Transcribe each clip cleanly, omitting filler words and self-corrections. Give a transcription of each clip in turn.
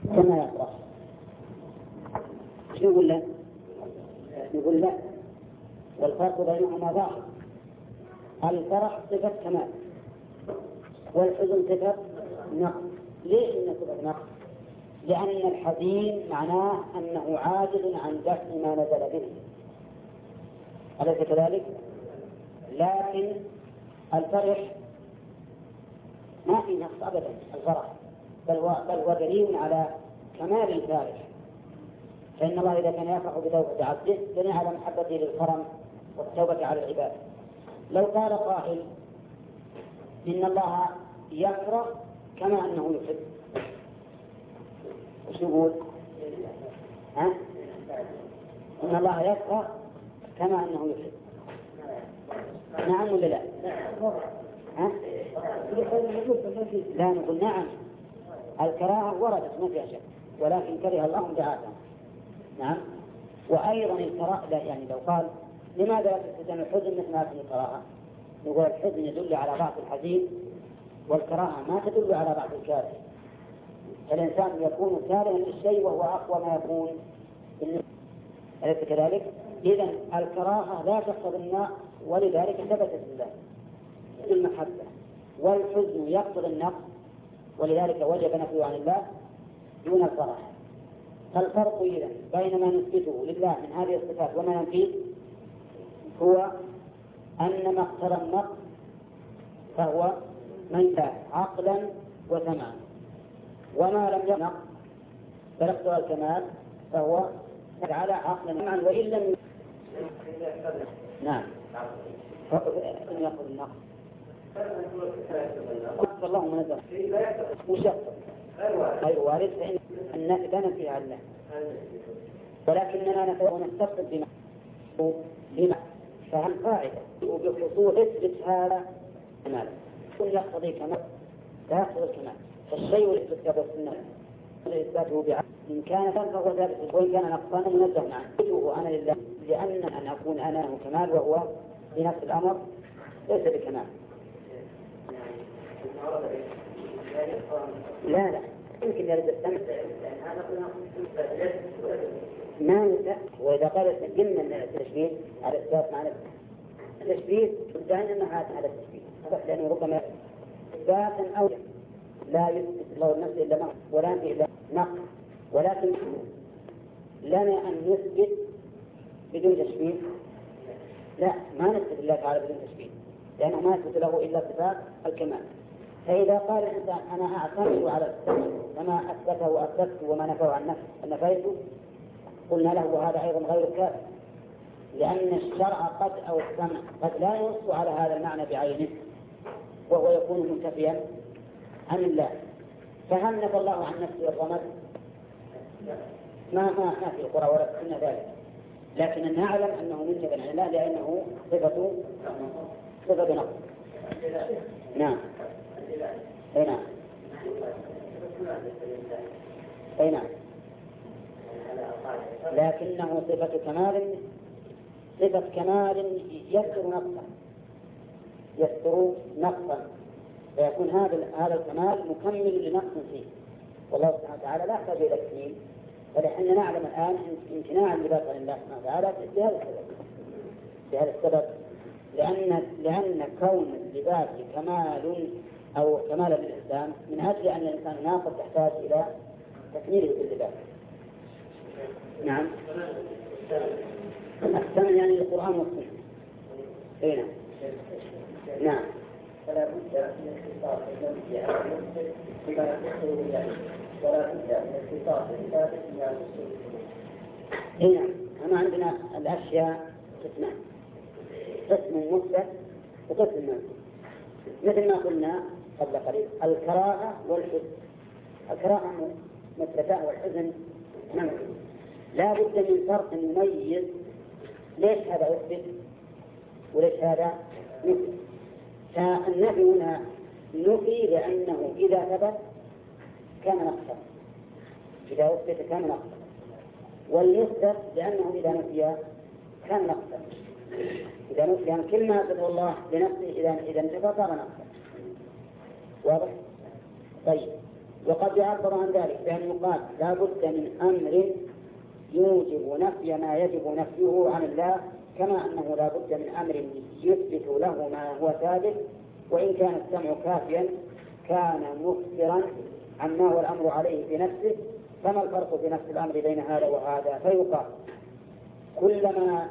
كما يفرح. شو يقول له؟ يقول لا، والفرق بينهما ظاهر. الفرح صفة كمال، والحزن صفة نقص. ليش إنه صفة نقص؟ لأن الحزين معناه أنه عاجز عن دفع ما نزل به، أليس كذلك؟ لكن الفرح ما في نقص أبدا، الفرح بل هو دليل على كمال الفارح. فإن الله إذا كان يفرح بتوبة عبده دليل على محبته للكرم والتوبة على العباد. لو قال قائل إن الله يفرح كما أنه يحب، وش نقول؟ إن الله يفرح كما أنه يحب، نعم ولا لا؟ لا، نقول نعم. الكراهة وردت ما فيها شك، ولكن كره الله بعاثا. نعم. وأيضا الكراهة يعني لو قال لماذا لا تستخدم الحزن مثل هذه الكراهة؟ نقول الحزن يدل على ضعف الحزين، والكراهة ما تدل على ضعف الكاره. الإنسان يكون كارها للشيء وهو أقوى ما يكون، أليس كذلك؟ إذن الكراهة لا تقتضي النقص، ولذلك ثبتت لله المحبة. والحزن يقتضي النقص، ولذلك وجب نفيه عن الله دون الفرح. فالفرق إذن بين ما نثبته لله من هذه الصفات وما ننفيه هو أن ما اقتضى النقص فهو منفعة عقلا وسمعا، وما لم ينقص بل اقتضى الكمال فهو على عقلا وسمعا وإن لم نعم إن يأخذ النقص قصد الله منزل مشخص غير وارد، فإن النفي لا نفي عن الله، ولكننا نستفد بما فهم قاعدة وبخصوص اثبت هذا كمال كل يقتضي كمال لا يقتضي الكمال. فالشيء الاثبات والسنة إثباته بعقل إن كان فهو ذلك، وإن كان نقصانا منزه عنه أثبته أنا لله، لأن أن أكون أنا له كمال وهو في نفس الأمر ليس بكمال. لا يمكن يرد السمع ما نسأ. وإذا قال قلنا التشبيه على الإثبات معنى التشبيه ادعينا أنه على التشبيه، لأنه ربما إثباتا أو لا يثبت الله النفس إلا نقص ولا ينفي إلا نقص، ولكن لنا أن نثبت بدون تشبيه. لا، ما نثبت الله تعالى بدون تشبيه، لأنه ما يثبت له إلا صفات الكمال. فإذا قال الإنسان أنا أعتمد على السمع فما أثبته وأثبته وما نفاه عن نفسه نفيته، قلنا له وهذا أيضا غير كافٍ، لأن الشرع قد أو السمع قد لا ينص على هذا المعنى بعينه وهو يكون منتفيا عن الله. فهل نفى الله عن نفسه الرمد؟ ما في القرآن ولا في السنة ذلك، لكن نعلم أنه منتفى عن الله لأنه صفة نقص. نعم. أي نعم. أي نعم. لكنه صفة كمال يستر نقصا فيكون هذا الكمال مكمل لنقص فيه، والله سبحانه وتعالى لا يحتاج إلى تكميل. فنحن نعلم الآن امتناع اللباس عن الله سبحانه وتعالى بهذا السبب، لأن كون اللباس كمال أو كمال للإنسان من أجل أن الإنسان ناقص يحتاج إلى تكميله باللباس. نعم. السمع يعني القرآن والسنة. أي نعم. نعم. فلا بد من اختصاص ولا بد من اختصاص الثابت من الأصول. أي نعم. أما عندنا الأشياء قسمان، قسم مثبت وقسم منفي، مثل ما قلنا قبل قليل الكراهة والحزن. الكراهة مثبتة والحزن منفي. لا بد من فرق مميز، ليش هذا يثبت وليش هذا نفي؟ فالنفي هنا نفي لأنه إذا ثبت كان نقصا، إذا أثبت كان نقصا، والمثبت لأنه إذا نفي كان نقصا. إذا نفي عن كل ما أثبت الله لنفسه إذا انتفى صار نقصا. واضح؟ طيب وقد يعبر عن ذلك بأن يقال لا بد من أمر يوجب نفي ما يجب نفيه عن الله، كما أنه لا بد من أمر يثبت له ما هو ثابت، وإن كان السمع كافيا كان مخبرا عما هو الأمر عليه بنفسه. فما الفرق في نفس الأمر بين هذا وهذا؟ فيقال كلما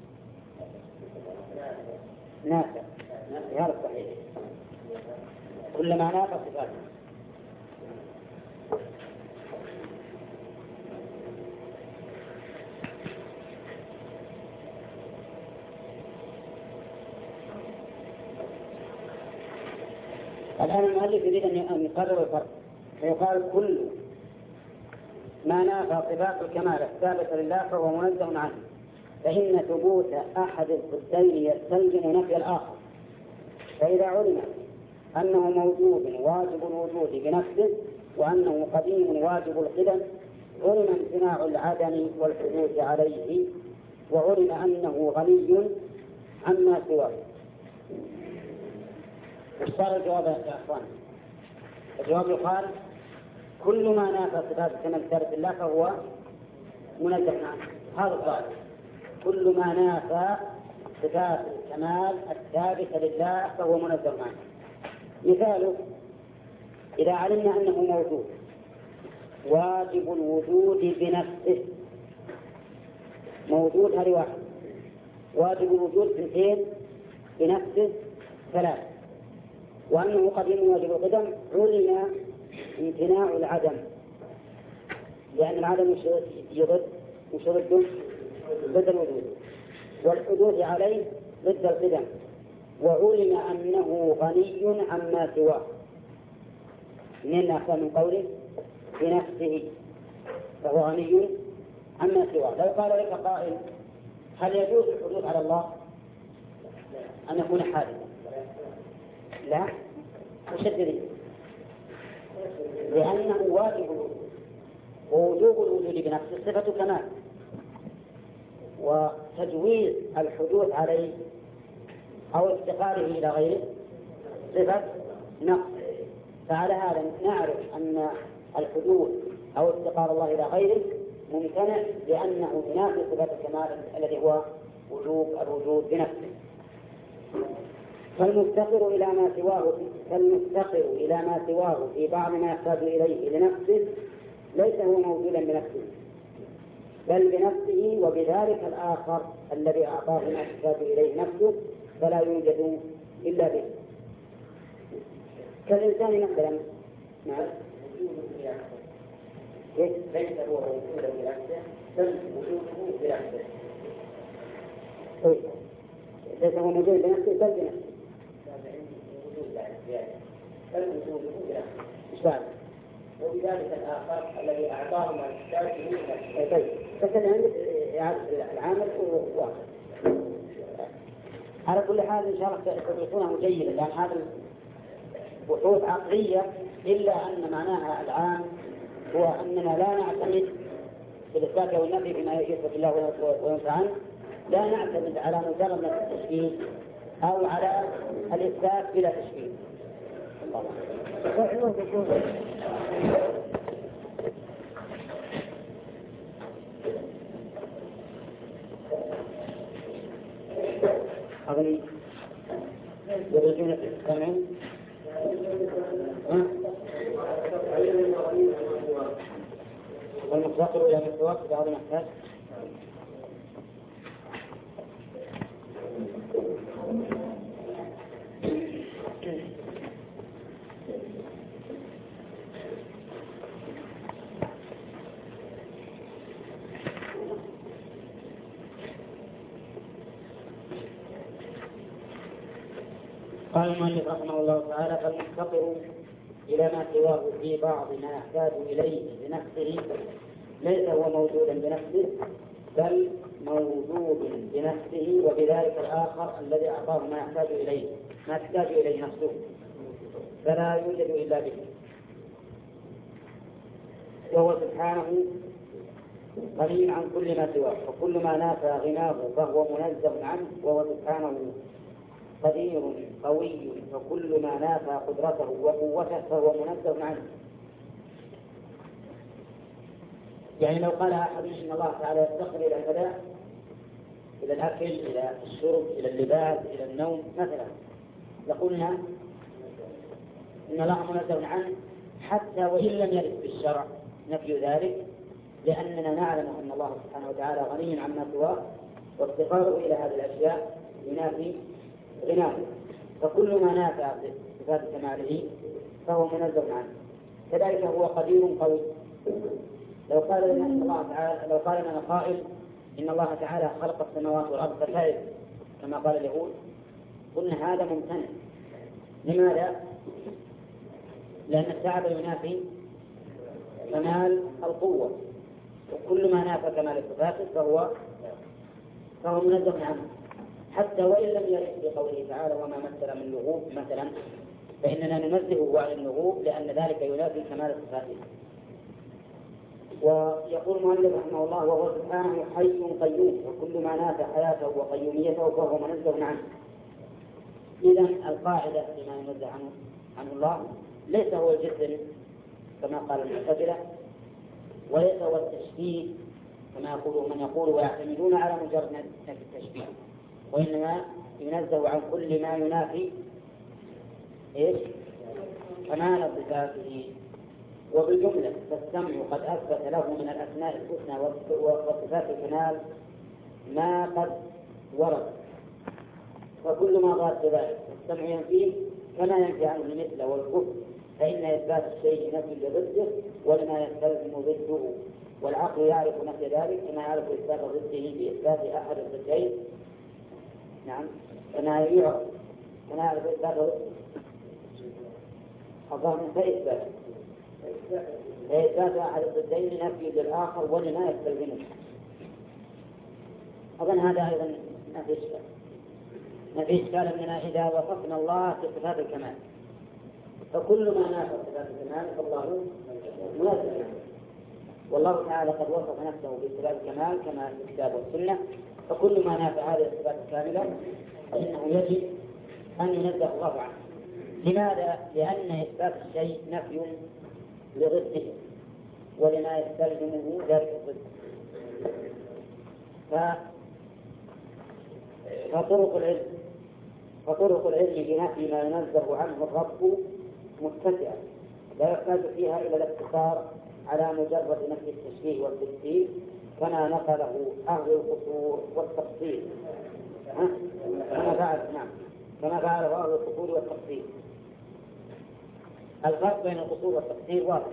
نافى، هذا الصحيح، كلما نافى صفاته. الآن المؤلف يريد أن يقرر الفرق، فيقال كل ما نافى صفات الكمال الثابتة لله فهو منزه عنه، فإن ثبوت أحد الضدين يستلزم نفي الآخر. فإذا علم أنه موجود واجب الوجود بنفسه وأنه قديم واجب القدم علم امتناع العدم والحدوث عليه، وعلم أنه غني عما سواه. وش صار الجواب يا أخوان؟ الجواب يقال كل ما نافى صفات الكمال الثابتة لله فهو منزه عنه. هذا الظاهر، كل ما نافى صفات الكمال الثابتة لله فهو منزه عنه. مثاله إذا علمنا أنه موجود واجب الوجود بنفسه، موجود هذه واحد، واجب الوجود اثنتين بنفسه ثلاث، وأنه قديم واجب القدم علم امتناع العدم، لأن العدم يضد ضد الوجود، والحدوث عليه ضد القدم، وعلم أنه غني عما سواه. من أحسن من قوله بنفسه فهو غني عما سواه. لو قال لك قائل هل يجوز الحدوث على الله أن يكون حادثا؟ لا، وش الدليل؟ لأنه واجب الوجود، ووجوب الوجود بنفسه صفة كمال، وتجويز الحدوث عليه أو افتقاره إلى غيره صفة نقص. فعلى هذا نعرف أن الحدوث أو افتقار الله إلى غيره ممتنع، لأنه ينافي صفة الكمال الذي هو وجوب الوجود بنفسه. فالمفتقر إلى ما سواه في بعض ما يحتاج إليه لنفسه ليس هو موجودا بنفسه، بل بنفسه وبذلك الآخر الذي أعطاه ما يحتاج إليه نفسه فلا يوجد إلا به. كالإنسان مثلا ليس هو موجودا بنفسه بل وجوده بنفسه، ليس هو موجود بنفسه بل بنفسه، بل وجوده بنفسه، وبذلك الآخر الذي أعطاه ما يحتاج إليه نفسه. بس العامل واحد. على كل حال إن شاء الله تدرسونه جيدا، لأن هذا بحوث عقلية، إلا أن معناها العام هو أننا لا نعتمد في الإثبات والنفي بما يثبت الله وينفع عنه، لا نعتمد على مجرد التشبيه أو على الإثبات بلا تشبيه. أغني يرجون السمعين والمفتقر إلى مستواك في بعض المحتاج. قال المؤلف رحمه الله تعالى: فالمفتقر إلى ما سواه في بعض ما يحتاج إليه بنفسه ليس هو موجودا بنفسه بل موجود بنفسه وبذلك الآخر الذي أعطاه ما يحتاج إليه نفسه فلا يوجد إلا به، وهو سبحانه غني عن كل ما سواه، وكل ما نافى غناه فهو منزه عنه، وهو سبحانه قدير قوي، فكل ما نافى قدرته وقوته فهو منزه عنه. يعني لو قال أحد إن الله تعالى يفتقر إلى كذا، إلى الأكل، إلى الشرب، إلى اللباس، إلى النوم مثلا، لقلنا إن الله منزه عنه حتى وإن لم يرد بالشرع نفي ذلك، لأننا نعلم أن الله سبحانه وتعالى غني عما سواه، وافتقاره إلى هذه الأشياء ينافي غناه، فكل ما نافع صفات كماله فهو منزه عنه. كذلك هو قدير قوي. لو قال لنا قائل إن الله تعالى خلق السماوات والأرض فسائل كما قال اليهود، قلنا هذا ممتنع. لماذا؟ لأن التعب ينافي كمال القوة، وكل ما نافى كمال الصفات فهو منزه عنه، حتى وإن لم يرد بقوله تعالى وما مثل من لغوب مثلا، فإننا ننزهه عن اللغوب لأن ذلك ينافي كمال الصفات. ويقول المؤلف رحمه الله وهو سبحانه حي قيوم، وكل ما نافى حياته وقيوميته فهو منزه عنه. إذن القاعدة فيما ينزه عنه الله ليس هو الجسم كما قال المعتزلة، وليس هو التشبيه كما يقول من يقول ويعتمدون على مجرد نفي التشبيه، وإنما ينزه عن كل ما ينافي كمال صفاته. وبالجملة فالسمع قد أثبت له من الأسماء الحسنى وصفات الكمال ما قد ورد، فكل ما ضاد ذلك السمع ينفيه كما ينفي عنه المثل والكفر، فإن إثبات الشيء نفي لضده ولما يستلزم ضده، والعقل يعرف نفي ذلك كما يعرف إثبات ضده بإثبات أحد الضدين. نعم، كما يعرف إثبات ضده الظاهر فإثبات أحد الضدين نفي للآخر ولما يستلزمه. أظن هذا أيضا ما في إشكال أننا إذا وصفنا الله بصفات الكمال فكل ما نافع صفات الكمال فالله منزه، والله تعالى قد وصف نفسه بصفات الكمال كما في الكتاب والسنة، فكل ما نافع هذه الصفات الكاملة فإنه يجب أن ينزه الله عنه. لماذا؟ لأن إثبات الشيء نفي لضده ولما يستلزمه ذلك الضد. فطرق العلم بنفي ما ينزه عنه الرب متسعة، لا يحتاج فيها إلى الاقتصار على مجرد نفي التشبيه والتمثيل كما نقله أهل القصور والتفصيل، كما فعله أهل القصور والتفصيل. الفرق بين القصور والتفصيل واضح.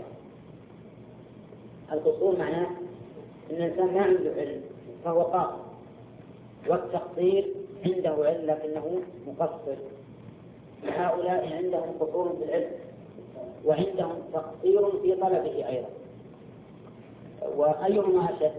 القصور معناه أن الإنسان ما عنده علم فهو قاصر، والتقصير عنده علم لكنه مقصر. هؤلاء عندهم قصور في العلم وعندهم تقصير في طلبه أيضا، وأيهما أشد؟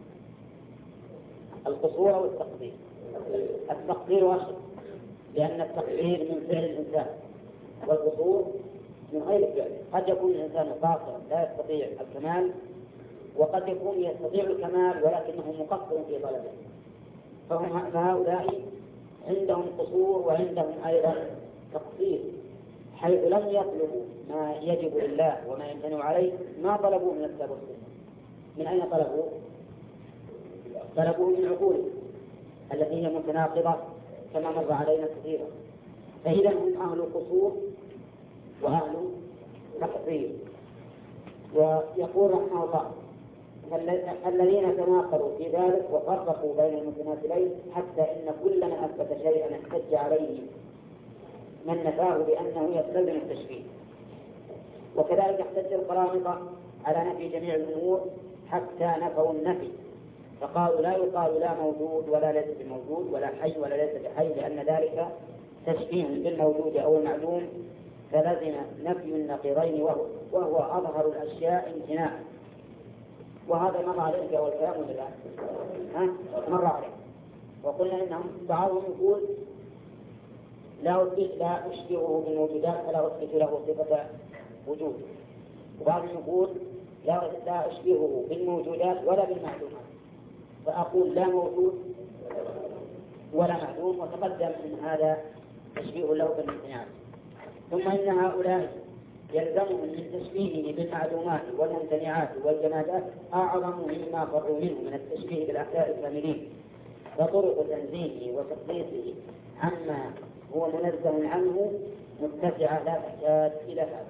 القصور أو التقصير؟ التقصير أشد، لأن التقصير من فعل الإنسان والقصور من غير فعل. قد يكون الإنسان قاصرا لا يستطيع الكمال، وقد يكون يستطيع الكمال ولكنه مقصر في طلبه. فهؤلاء عندهم قصور وعندهم أيضا تقصير، حيث لم يطلبوا ما يجب لله وما يمتنع عليه، ما طلبوه من الكتاب والسنة. من أين طلبوه؟ طلبوه من عقولهم التي هي متناقضة كما مر علينا كثيرا. فإذا هم أهل قصور وأهل تقصير. ويقول رحمه الله الذين تناقضوا في ذلك وفرقوا بين المتماثلين حتى إن كل من أثبت شيئا احتج عليه من نفاه بأنه يستلزم التشبيه. وكذلك احتج القرامطة على نفي جميع الأمور حتى نفوا النفي، فقالوا لا يقال لا موجود ولا ليس بموجود ولا حي ولا ليس بحي، لأن ذلك تشبيه بالموجود أو المعلوم، فلزم نفي النقيضين وهو أظهر الأشياء امتناعا. وهذا مر عليه في أول كلام ولا لا؟ مر عليه. وقلنا إنهم بعضهم يقول لا أشبهه بالموجودات فلا أثبت له صفة وجود، وبعضهم يقول لا أشبهه بالموجودات ولا بالمعلومات، فأقول لا موجود ولا معلوم، وتقدم أن هذا تشبيه له بالامتناع. ثم إن هؤلاء يلزمهم من تشبيهه بالمعلومات والممتنعات والجمادات أعظم مما فروا منه من التشبيه بالأحياء الكاملين، فطرق تنزيهه وتقديسه عما هو منزه عنه متسعة لا تحتاج إلى هذا.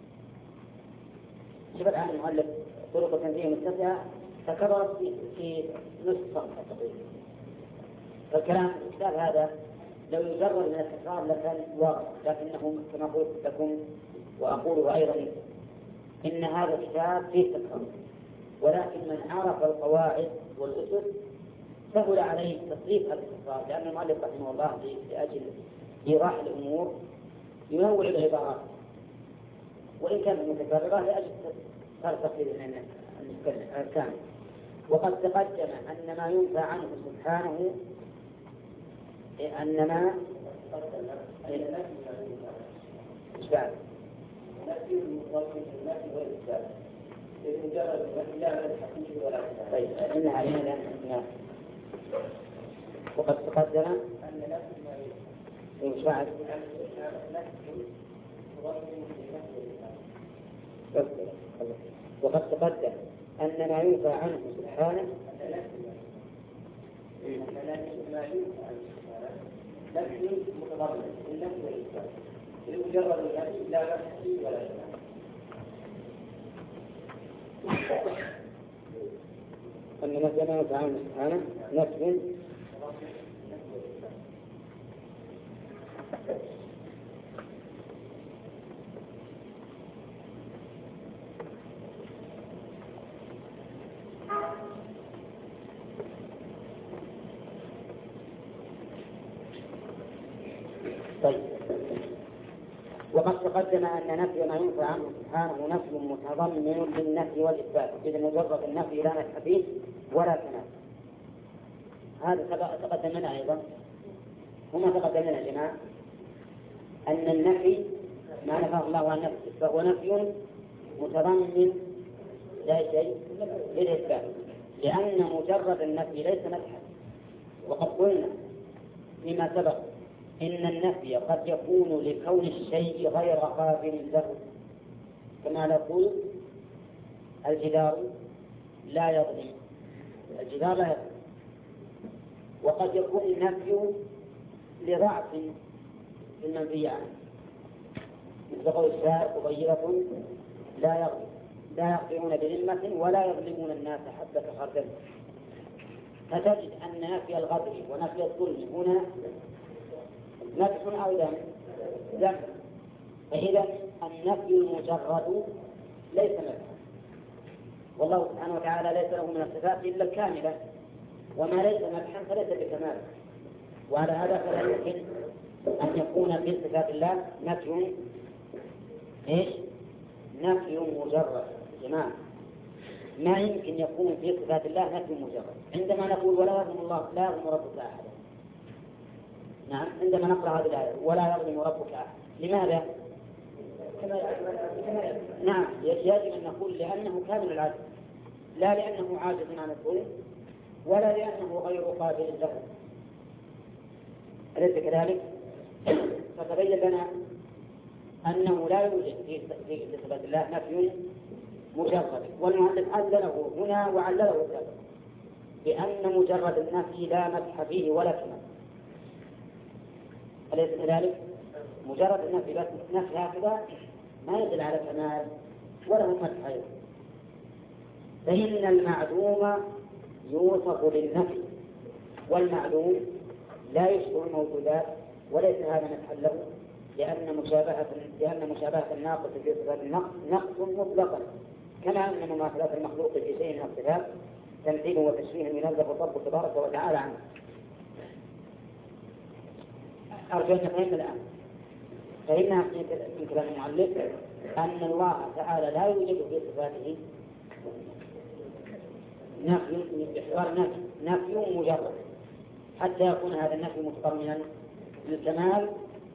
شوف الآن المؤلف طرق تنزيهه متسعة تكررت في نصف صفحة تقريبا. فالكلام في الكتاب هذا لو يجرد من التكرار لكان واضح، لكنه كما قلت لكم وأقوله أيضا إن هذا الكتاب فيه تكرار، ولكن من عرف القواعد والأسس سهل عليه تصريف هذا التكرار، لأن المؤلف رحمه الله لأجل إيضاح الأمور ينوع العبارات وإن كانت متكررة لأجل تصريف الكامل. وقد تقدم أن ما ينفى عنه سبحانه أن ما إشبال طيب إن علينا لأن وقد تقدم أن إشبال وقد تقدم أن ما ينفى عنه سبحانه نفي متضمن النفي والإثبات لمجرد النفي لا نفي ولا إثبات. أن نفي ما ينفى عنه سبحانه نفي طيب. وقد تقدم أن نفي ما ينفى عنه سبحانه نفي متضمن للنفي والإثبات، إذا مجرد النفي لا نفي فيه ولا كمال. هذا تقدم لنا أيضا، هما تقدم لنا يا جماعة أن النفي ما نفاه الله عن نفسه فهو نفي متضمن لا شيء للإثبات، لأن مجرد النفي ليس نفيا. وقد قلنا فيما سبق إن النفي قد يكون لكون الشيء غير قابل له، كما نقول الجدار لا يظلم، الجدار لا يظلم. وقد يكون النفي لضعف في المنفي عنه، مثل قول الشاعر قبيلة لا يقدرون بذمة ولا يظلمون الناس حبة خردل. فتجد أن نفي الغدر ونفي الظلم هنا نفي أو ذم. فإذا النفي المجرد ليس نفيا، والله سبحانه وتعالى ليس له من الصفات إلا الكاملة، وما ليس نفيا فليس بكمال. وعلى هذا فلا يمكن أن يكون في صفات الله نفي نفي مجرد. جماعة ما يمكن يكون في صفات الله نفي مجرد. عندما نقول ولا يظلم الله لا يظلم ربك أحدا، نعم عندما نقرأ هذه الآية ولا يظلم ربك أحدا، لماذا؟ نعم يجب أن نقول لأنه كامل العدل، لا لأنه عاجز عن الظلم ولا لأنه غير قابل له. أليس كذلك؟ فتبين لنا أنه لا يوجد في صفات الله نفي مجرد، والمؤلف علله هنا وعلله ذلك بأن مجرد النفي لا مدح فيه ولا كمال. أليس كذلك؟ مجرد النفي بس نفي هكذا ما يدل على كمال ولا مدح أيضا. فإن المعدوم يوصف بالنفي، والمعدوم لا يشبه الموجودات وليس هذا مدحا له، لأن مشابهة الناقص في صفات النقص نقص مطلقا، كما أن مماثلة المخلوق في شيء من الصفات تمثيل وتشبيه ينزه الرب تبارك وتعالى عنه. أرجو أن نفهم الآن. فإنها من كلام المؤلف أن الله تعالى لا يوجد في صفاته نفي مجرد حتى يكون هذا النفي متضمنا للكمال،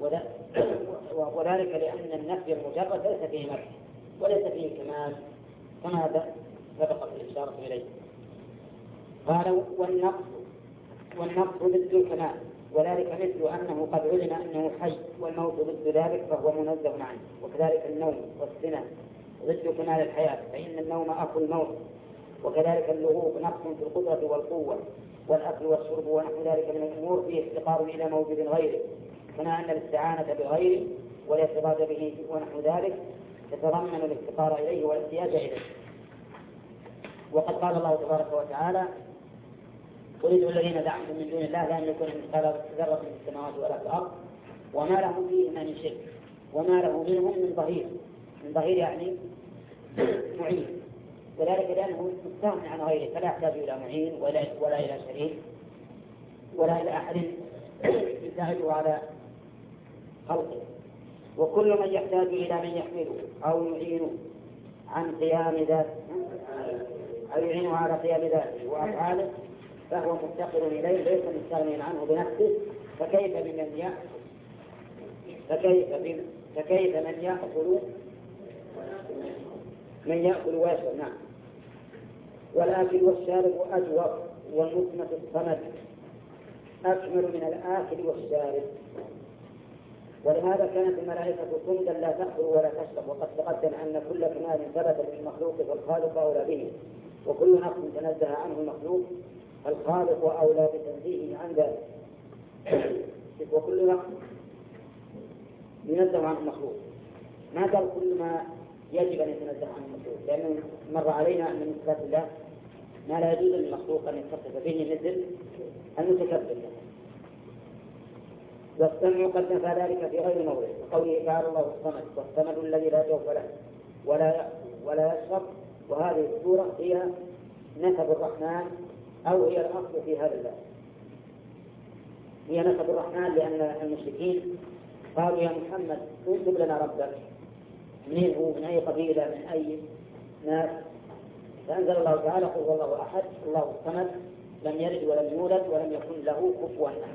وذلك لأن النفي المجرد ليس فيه نفي وليس فيه كمال كما سبقت الإشارة إليه. قال والنقص ضد الكمال، وذلك مثل أنه قد علم أنه حي والموت ضد ذلك فهو منزه عنه. وكذلك النوم والسنة ضد كمال الحياة فإن النوم أخو الموت. وكذلك اللغوب نقص في القدرة والقوة، والأكل والشرب ونحو ذلك من الأمور فيه افتقار إلى موجود غيره، كما أن الاستعانة بغيره والاعتراض به ونحو ذلك يتضمن الافتقار إليه والاحتياج إليه. وقد قال الله تبارك وتعالى: قل ادعوا الذين زعمتم من دون الله لا يملكون مثقال ذرة في السماوات ولا في الأرض وما لهم فيهما من شرك وما له منهم من ظهير. من ظهير يعني معين، وذلك لأنه مستغني عن غيره فلا يحتاج إلى معين ولا إلى شريك ولا إلى أحد يساعده على خلقه. وكل من يحتاج إلى من يحمله أو يعينه عن قيام ذاته أو يعينه على قيام ذاته وأفعاله فهو مفتقر إليه ليس مستغنيا عنه بنفسه. فكيف من يأكل ويشرب. نعم. والآكل والشارب أجور، والمسمة الصمد أكمل من الآكل والشارب. ولهذا كانت الملائكة صمدا لا تأكل ولا تشرب. وقد تقدم أن كل كمال ثبت للمخلوق فالخالق أولى به، وكل نقص تنزه عنه المخلوق الخالق أولى بتنزيهه عن ذلك. وكل نقص ينزه عن المخلوق، ما قال كل ما يجب أن يتنزه عن المخلوق، لأنه مر علينا أن من صفات الله ما لا يجوز للمخلوق أن يتصف به مثل المتكبر. والسمع قد نفى ذلك في غير موضع، وقوله تعالى: الله الصمد، والصمد الذي لا جوف له ولا يأكل ولا يشرب. وهذه السورة هي نسب الرحمن، أو هي الأصل في هذا الباب، هي نسب الرحمن، لأن المشركين قالوا: يا محمد انسب لنا ربك، منين هو، من أي قبيلة، من أي ناس؟ فأنزل الله تعالى: قل هو الله أحد الله الصمد لم يلد ولم يولد ولم يكن له كفوا أحد.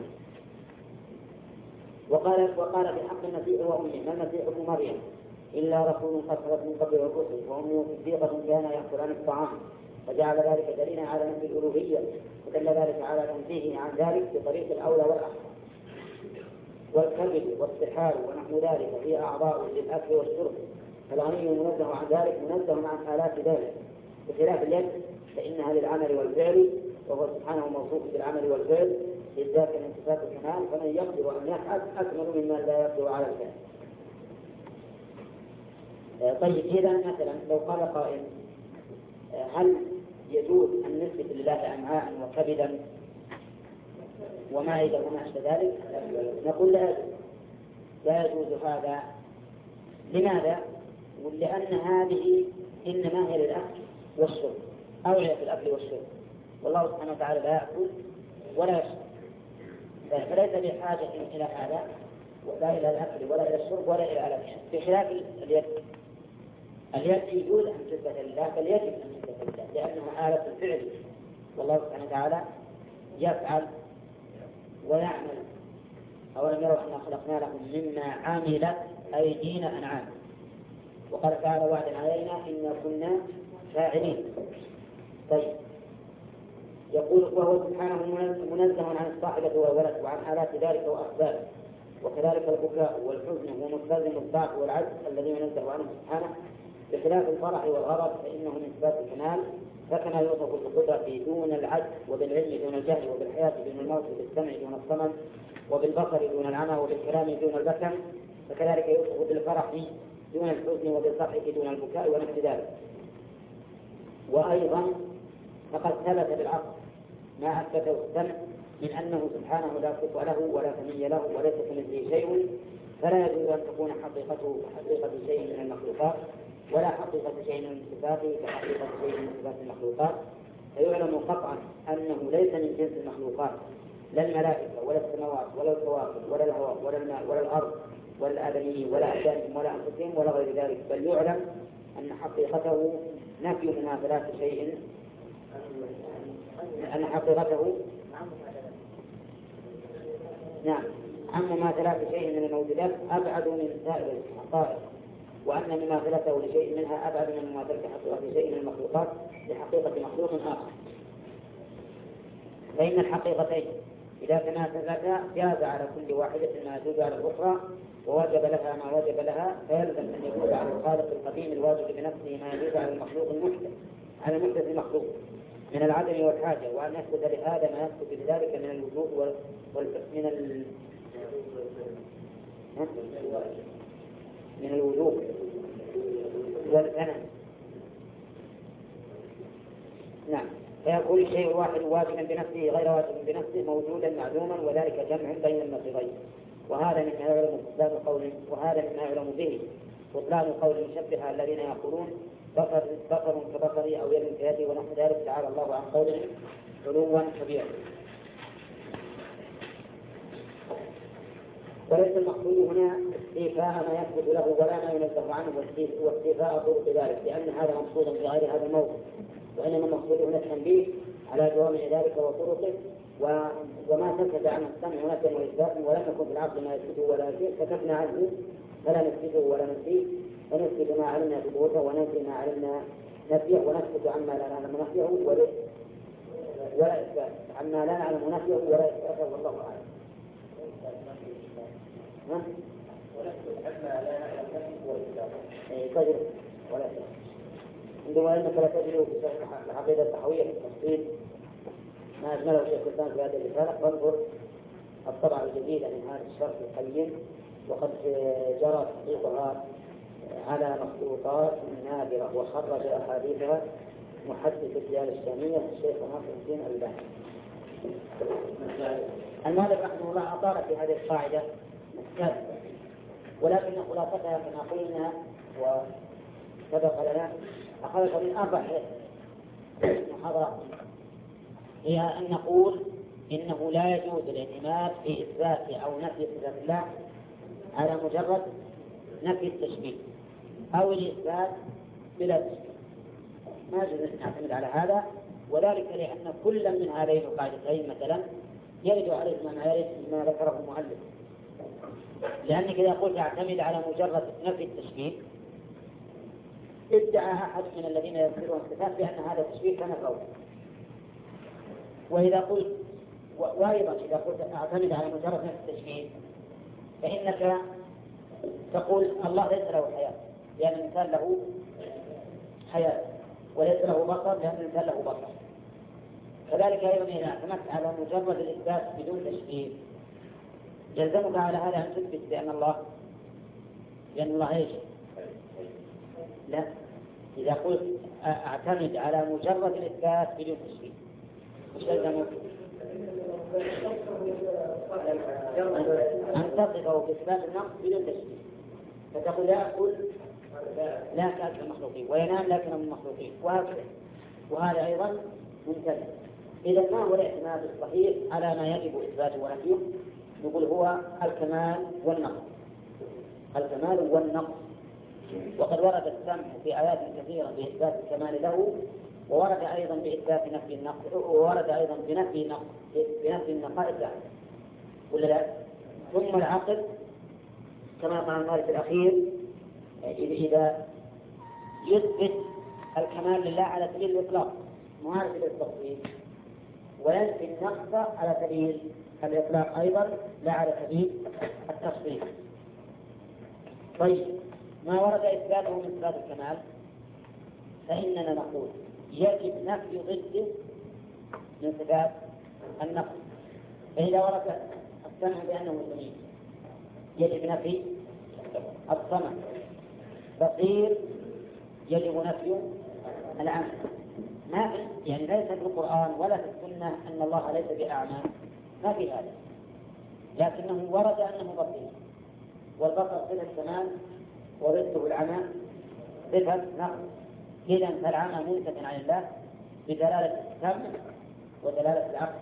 وقال في حق المسيح وأمه: ما المسيح ابن مريم إلا رسول قد خلت من قبله الرسل وأمه صديقة كان يأكلان الطعام، فجعل ذلك دليلا على نفي الألوهية، ودل ذلك على تنزيهه عن ذلك بطريق الأولى والأحسن. والكبد والسحار ونحو ذلك هي أعضاء للأكل والشرب، فالغني منزه عن ذلك منزه عن آلات ذلك، بخلاف اليد فإنها للعمل والفعل، وهو سبحانه موصوف بالعمل والفعل بالذات من صفات الكمال، فمن يقدر أن يفعل أكمل مما لا يقدر على الفعل. طيب، إذا مثلا لو قال قائل: هل يجوز أن نثبت لله أمعاء وكبدا ومعدة وما أشبه ذلك؟ نقول لا يجوز هذا. لماذا؟ لأن هذه إنما هي للأكل والشرب، أولى في الأكل والشرب، والله سبحانه وتعالى لا يأكل ولا يشرب، فليس بحاجة إلى هذا، ولا إلى الأكل ولا إلى الشرب ولا إلى الأكل. بخلاف اليد يجوز أن تثبت لله، بل يجب أن تثبت لله، لأنها آلة الفعل، والله سبحانه وتعالى يفعل ويعمل. أولم يروا أنا خلقنا لهم مما عملت أيدينا أنعام. وقال تعالى: وعدا علينا إنا كنا فاعلين. طيب، يقول: وهو سبحانه منزه عن الصاحبة والولد وعن آلات ذلك وأسبابه، وكذلك البكاء والحزن هو مستلزم الضعف والعجز الذي ينزه عنه سبحانه، بخلاف الفرح والغضب فإنه من صفات الكمال. فكما يوصف بالقدرة دون العجز، وبالعلم دون الجهل، وبالحياة دون الموت، وبالسمع دون الصمم، وبالبصر دون العمى، وبالكلام دون البكم، فكذلك يوصف بالفرح دون الحزن، وبالضحك دون البكاء ونحو ذلك. وأيضا فقد ثبت بالعقل ما أثبته السمع من أنه سبحانه لا كفء له ولا ثني له وليس كمثله شيء، فلا يجوز أن تكون حقيقته كحقيقة شيء من المخلوقات، ولا حقيقة شيء من صفاته كحقيقة شيء من صفات المخلوقات. فيعلم قطعا أنه ليس من جنس المخلوقات، لا الملائكة ولا السماوات ولا الكواكب ولا الهواء ولا الماء ولا الأرض ولا الآدميين ولا أجسامهم ولا أنفسهم ولا غير ذلك، بل يعلم أن حقيقته نفي مماثلات شيء، أن حقيقته نعم عن مماثلات شيء من الموجودات أبعد من سائر الحقائق، وأن مماثلته لشيء منها أبعد من مماثلة حقيقة شيء من المخلوقات لحقيقة مخلوق آخر. فإن الحقيقتين إذا تناسبتا جاز على كل واحدة ما يجوز على الأخرى، ووجب لها ما وجب لها، فيلزم أن يجوز على الخالق القديم الواجب بنفسه ما يجوز على المخلوق المحدث، على المحدث المخلوق من العدم والحاجة، وأن يثبت لهذا ما يثبت بذلك من الوجوب من الوجوب والثناء. نعم. فيكون الشيء الواحد واجبا بنفسه غير واجب بنفسه موجودا معلوما، وذلك جمع بين النقيضين. وهذا مما يعلم به بطلان قول المشبهة الذين يقولون بصر كبصري أو يد كيدي ونحو ذلك، تعالى الله عن قوله علوا كبيرا. وليس المقصود هنا استيفاء ما يثبت له ولا ما ينزه عنه واستيفاء طرق ذلك، لأن هذا مقصود في غير هذا الموضوع، وإنما المقصود هنا التنبيه على جوامع ذلك وطرقه، وما سكت عن السمع نفيا وإثباتا ولم يكن في العقل ما يثبته ولا شيء سكتنا عنه فلا نثبته ولا ننفيه، ونثبت ما علمنا ثبوته وننفي ما علمنا نفيه، ونثبت عما لا نعلم نفيه ولا إثبات عما لا نعلم نفيه ولا إثباته، والله أعلم. ونثبت عما لا نعلم نفيه ولا إثباته ولا إثبات. عندما أنك لا تجد في العقيدة التحوية في التفصيل ما أجمله شيخ الإسلام في هذه الرسالة، فانظر الطبعة الجديدة من هذا الشرح القيم، وقد جرى تحقيقها على مخطوطات نادرة، وخرج أحاديثها محدث الديانة الإسلامية الشيخ ناصر الدين الألباني. المؤلف رحمه الله أطال في هذه القاعدة كذا، ولكن خلاصتها كما قلنا وسبق لنا أخذت من 4 محاضرات، هي أن نقول إنه لا يجوز الاعتماد في إثبات أو نفي صفات الله على مجرد نفي التشبيه أو الإثبات بلا تشبيه، ما يجوز أن نعتمد على هذا، وذلك لأن كل من هذين القاعدتين مثلا يرد عليه ما يرد ما ذكره المؤلف، لأنك إذا قلت اعتمد على مجرد نفي التشبيه ادعى أحد من الذين يذكرون الصفات بأن هذا التشبيه كان قولا، وإذا قلت وأيضا إذا قلت اعتمد على مجرد نفي التشبيه فإنك تقول الله ليس له حياة لأن الإنسان له حياة، وليس له بصر لأن الإنسان له بصر. كذلك أيضا إذا اعتمدت على مجرد الإثبات بدون تشبيه يلزمك على هذا أن تثبت بأن الله إيش؟ لا، إذا قلت اعتمد على مجرد الإثبات بدون تشبيه مش يلزمك أن تصفه بإثبات النقص بدون تشبيه، فتقول يأكل لا كأكل المخلوقين وينام لكن من المخلوقين وهكذا، وهذا أيضا منتهي. إذا ما هو الاعتماد الصحيح على ما يجب إثباته ونفيه؟ نقول هو الكمال والنقص، الكمال والنقص. وقد ورد السمع في آيات كثيرة بإثبات الكمال له، وورد أيضا بإثبات نفي النقص، وورد أيضا بنفي النقائص له، ولا لا؟ ثم العقل كما قال المؤلف الأخير إذا يثبت الكمال لله على سبيل الإطلاق معارض للتفصيل، وينفي النقص على سبيل الإطلاق أيضا لا على سبيل التفصيل. طيب ما ورد إثباته من صفات الكمال فإننا نقول يجب نفي ضده من صفات النقص. فإذا ورد السمع بأنه سميع يجب نفي السمع، بصير يجب نفي العمى. ما يعني ليس في القرآن ولا في السنة أن الله ليس بأعمى، ما في هذا، لكنه ورد أنه بصير، والبصر صفة كمال وضده العمى صفة نقص. إذا فالعمى منتج عن الله بدلالة السمع ودلالة العقل.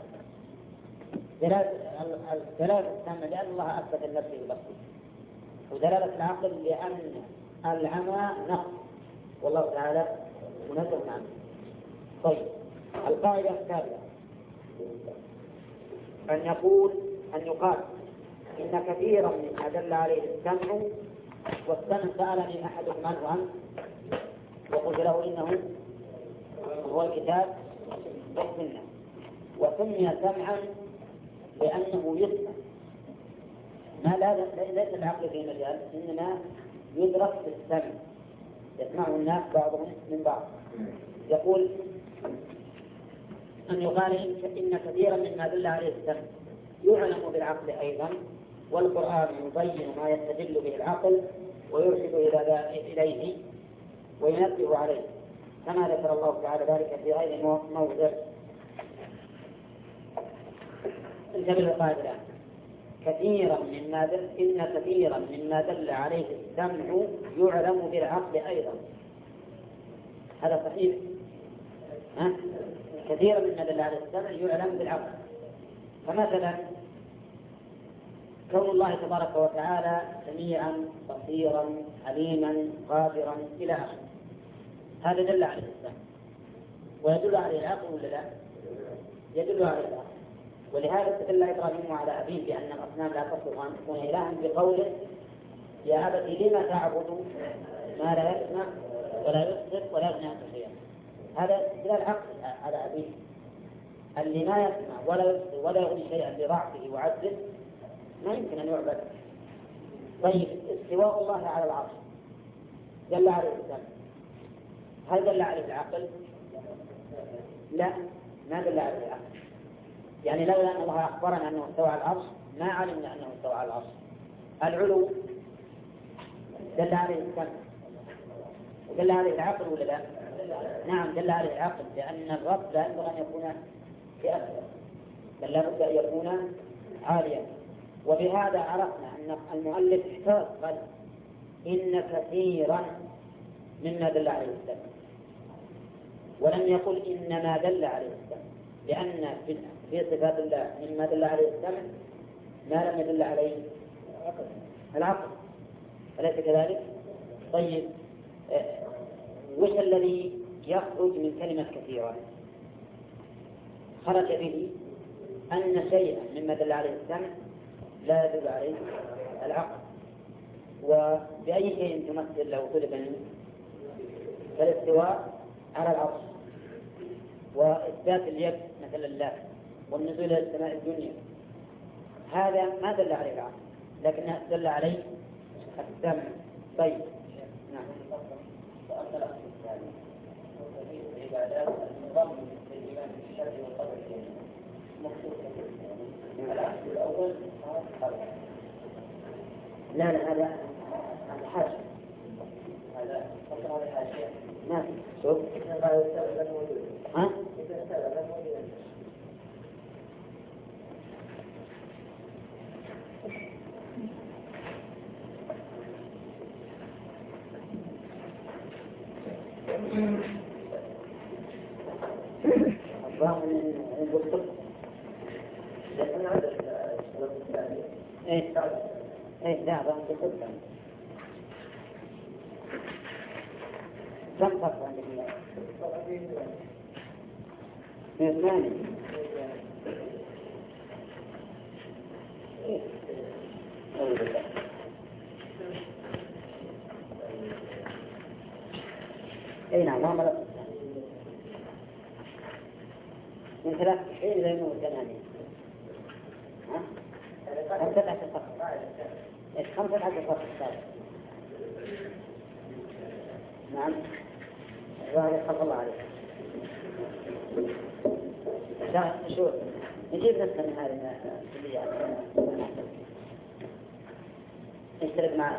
دلالة السمع لأن الله أثبت النفس بالبصر، ودلالة العقل لأن العمى نقص والله تعالى منزه عنه. طيب القاعدة الثالثة أن يقال إن كثيرا مما دل عليه السمع، والسمع سألني أحدكم عنه وقلت له إنه هو الكتاب والسنة، وسمي سمعا لأنه يسمع، ما ليس العقل في مجال، إنما يدرك بالسمع، يسمعه الناس بعضهم من بعض. يقول أن يقال إن كثيرا مما دل عليه السمع يعلم بالعقل أيضا، والقرآن يبين ما يستدل به العقل ويرشد إليه وينبه عليه، كما ذكر الله تعالى ذلك في غير موضع. انتبه القاعدة الآن. إن كثيرا مما دل عليه السمع يعلم بالعقل أيضا، هذا صحيح؟ كثيرا مما دل عليه السمع يعلم بالعقل. فمثلا كون الله تبارك وتعالى سميعا بصيرا عليما قادرا إلى آخره، هذا دل عليه السمع، ويدل عليه العقل ولا لا؟ يدل عليه العقل. ولهذا استدل إبراهيم على أبيه بأن الأصنام لا تصلح أن تكون إلها بقوله يا أبت لم تعبد ما لا يسمع ولا يبصر ولا يغني عنك شيئا. هذا استدلال العقل على أبيه، اللي ما يسمع ولا يبصر ولا يغني شيئا لضعفه وعجزه ما يمكن أن يعبد. طيب استواء الله على العرش دل عليه السمع، هل دل عليه العقل؟ لا، ما دل عليه العقل. يعني لولا أن الله أخبرنا أنه استوى على العرش ما علمنا أنه استوى على العرش. العلو دل عليه السمع ودل عليه العقل ولا لا؟ نعم دل عليه العقل، لأن الرب لا ينبغي أن يكون في أسفل، بل لا بد أن يكون عاليا. وبهذا عرفنا أن المؤلف احتاج قال إن كثيرا مما دل عليه السمع، ولم يقل إنما دل عليه السمع، لأن في صفات الله مما دل عليه السمع ما لم يدل عليه العقل، أليس كذلك؟ طيب وش الذي يخرج من كلمة كثيرا؟ خرج به أن شيئا مما دل عليه السمع لا يدل عليه العقل. وبأي شيء تمثل لو طلب منه؟ فالاستواء على العرش، وإثبات اليد مثل الله، والنزول إلى السماء الدنيا، هذا ما دل عليه العقل لكنه دل عليه السمع. طيب نعم. وأما الأصل الثاني وتوحيد العبادات النظام للإيمان بالشر والقدر مخصوصا. الأصل الأول لا هذا حاشا، هذا فقط هذا حاشا. نعم شوف ها؟ لا كم فرق عندك من الثاني؟ اي نعم ما مرض من 93 إلى 180. ها؟ 15 صفحة. 15 صفحة. نعم. خلق الله عليك. شو نجيب نفسنا من هذه الكليات نشترك مع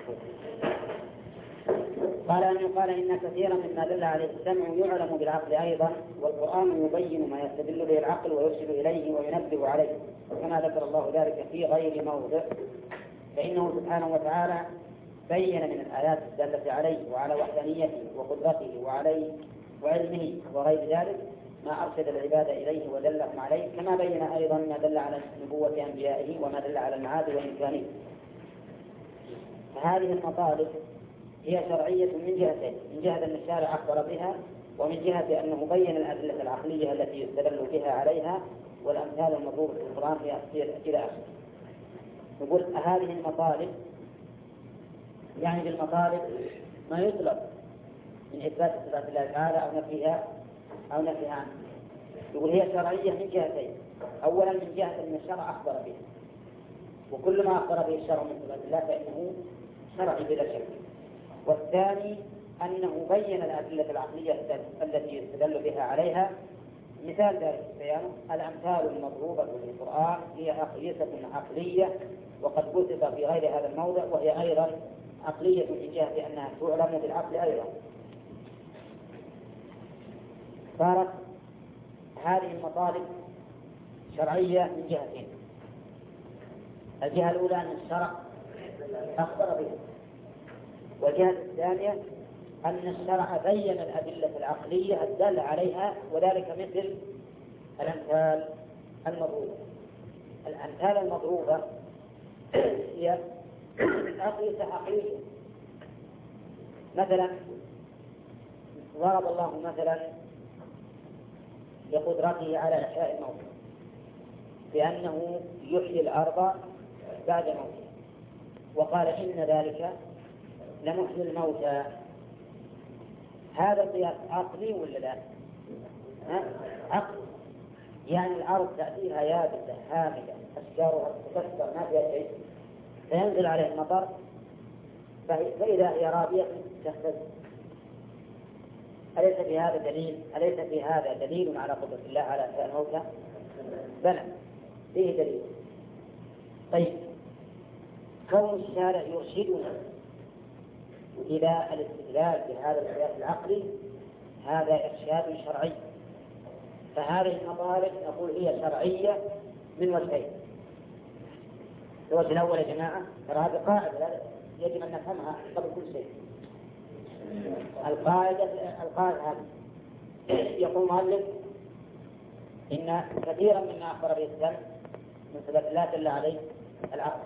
قال إن كثيرا مما دل عليه السمع يعلم بالعقل أيضا، والقرآن يبين ما يستدل به العقل ويرشد إليه وينبه عليه، كما ذكر الله ذلك في غير موضع. فإنه سبحانه وتعالى بين من الآيات الدالة عليه وعلى وحدانيته وقدرته وعلمه وغير ذلك ما أرشد العباد إليه ودلهم عليه، كما بين أيضا ما دل على نبوة أنبيائه وما دل على المعاد وإمكانه. فهذه المطالب هي شرعية من جهتين: من جهة أن الشارع أخبر بها، ومن جهة أنه بين الأدلة العقلية التي يستدل بها عليها، والأمثال المضروبة في القرآن إلى آخره. نقول هذه المطالب يعني بالمطالب ما يطلب من إثبات صفات الله تعالى أو نفيها عنه. يقول هي شرعية من جهتين. أولا من جهة أن الشرع أخبر بها، وكل ما أخبر به الشرع من صفات الله فإنه شرعي بلا شك. والثاني أنه بين الأدلة العقلية التي يستدل بها عليها. مثال ذلك بيانه الأمثال المضروبة في القرآن هي أقيسة عقلية وقد وصف في غير هذا الموضع، وهي أيضا عقلية من جهة أنها تعلم بالعقل أيضا. صارت هذه المطالب شرعية من جهتين. الجهة الأولى أن الشرع أخبر بها، والجهة الثانية أن الشرع بين الأدلة العقلية الدالة عليها، وذلك مثل الأمثال المضروبة. الأمثال المضروبة هي أقيسة عقلية. مثلا ضرب الله مثلا بقدرته على إحياء الموتى، بأنه يحيي الأرض بعد موتها، وقال إن ذلك لمحيي الموتى. هذا القياس عقلي ولا لا؟ عقل. يعني الأرض تأتيها يابسة هامدة أشجارها تكسر ما فيها شيء، فينزل عليه المطر فإذا هي رابية تهتز. أليس في هذا دليل؟ أليس في هذا دليل على قدرة الله على إحياء الموتى؟ بلى، فيه دليل. طيب، كون الشارع يرشدنا إلى الاستدلال بهذا القياس العقلي هذا إرشاد شرعي، فهذه المطالب نقول هي شرعية من وجهين. الوجه الأول يا جماعة ترى هذه قاعدة يجب أن نفهمها قبل كل شيء. القاعدة هذه يقول المؤلف إن كثيرا مما أخبر به السلف من صفات الله دل عليه العقل.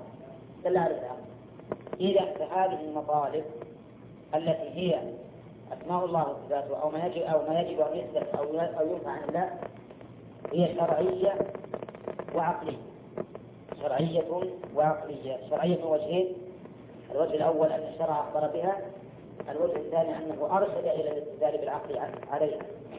إذا فهذه المطالب التي هي أسماء الله وصفاته أو ما يجب أن يثبت أو ينفع عن الله هي شرعية وعقلية. شرعية من وجهين. الوجه الأول أن الشرع أخبر بها، الوجه الثاني أنه أرشد إلى الاستدلال بالعقل عليها.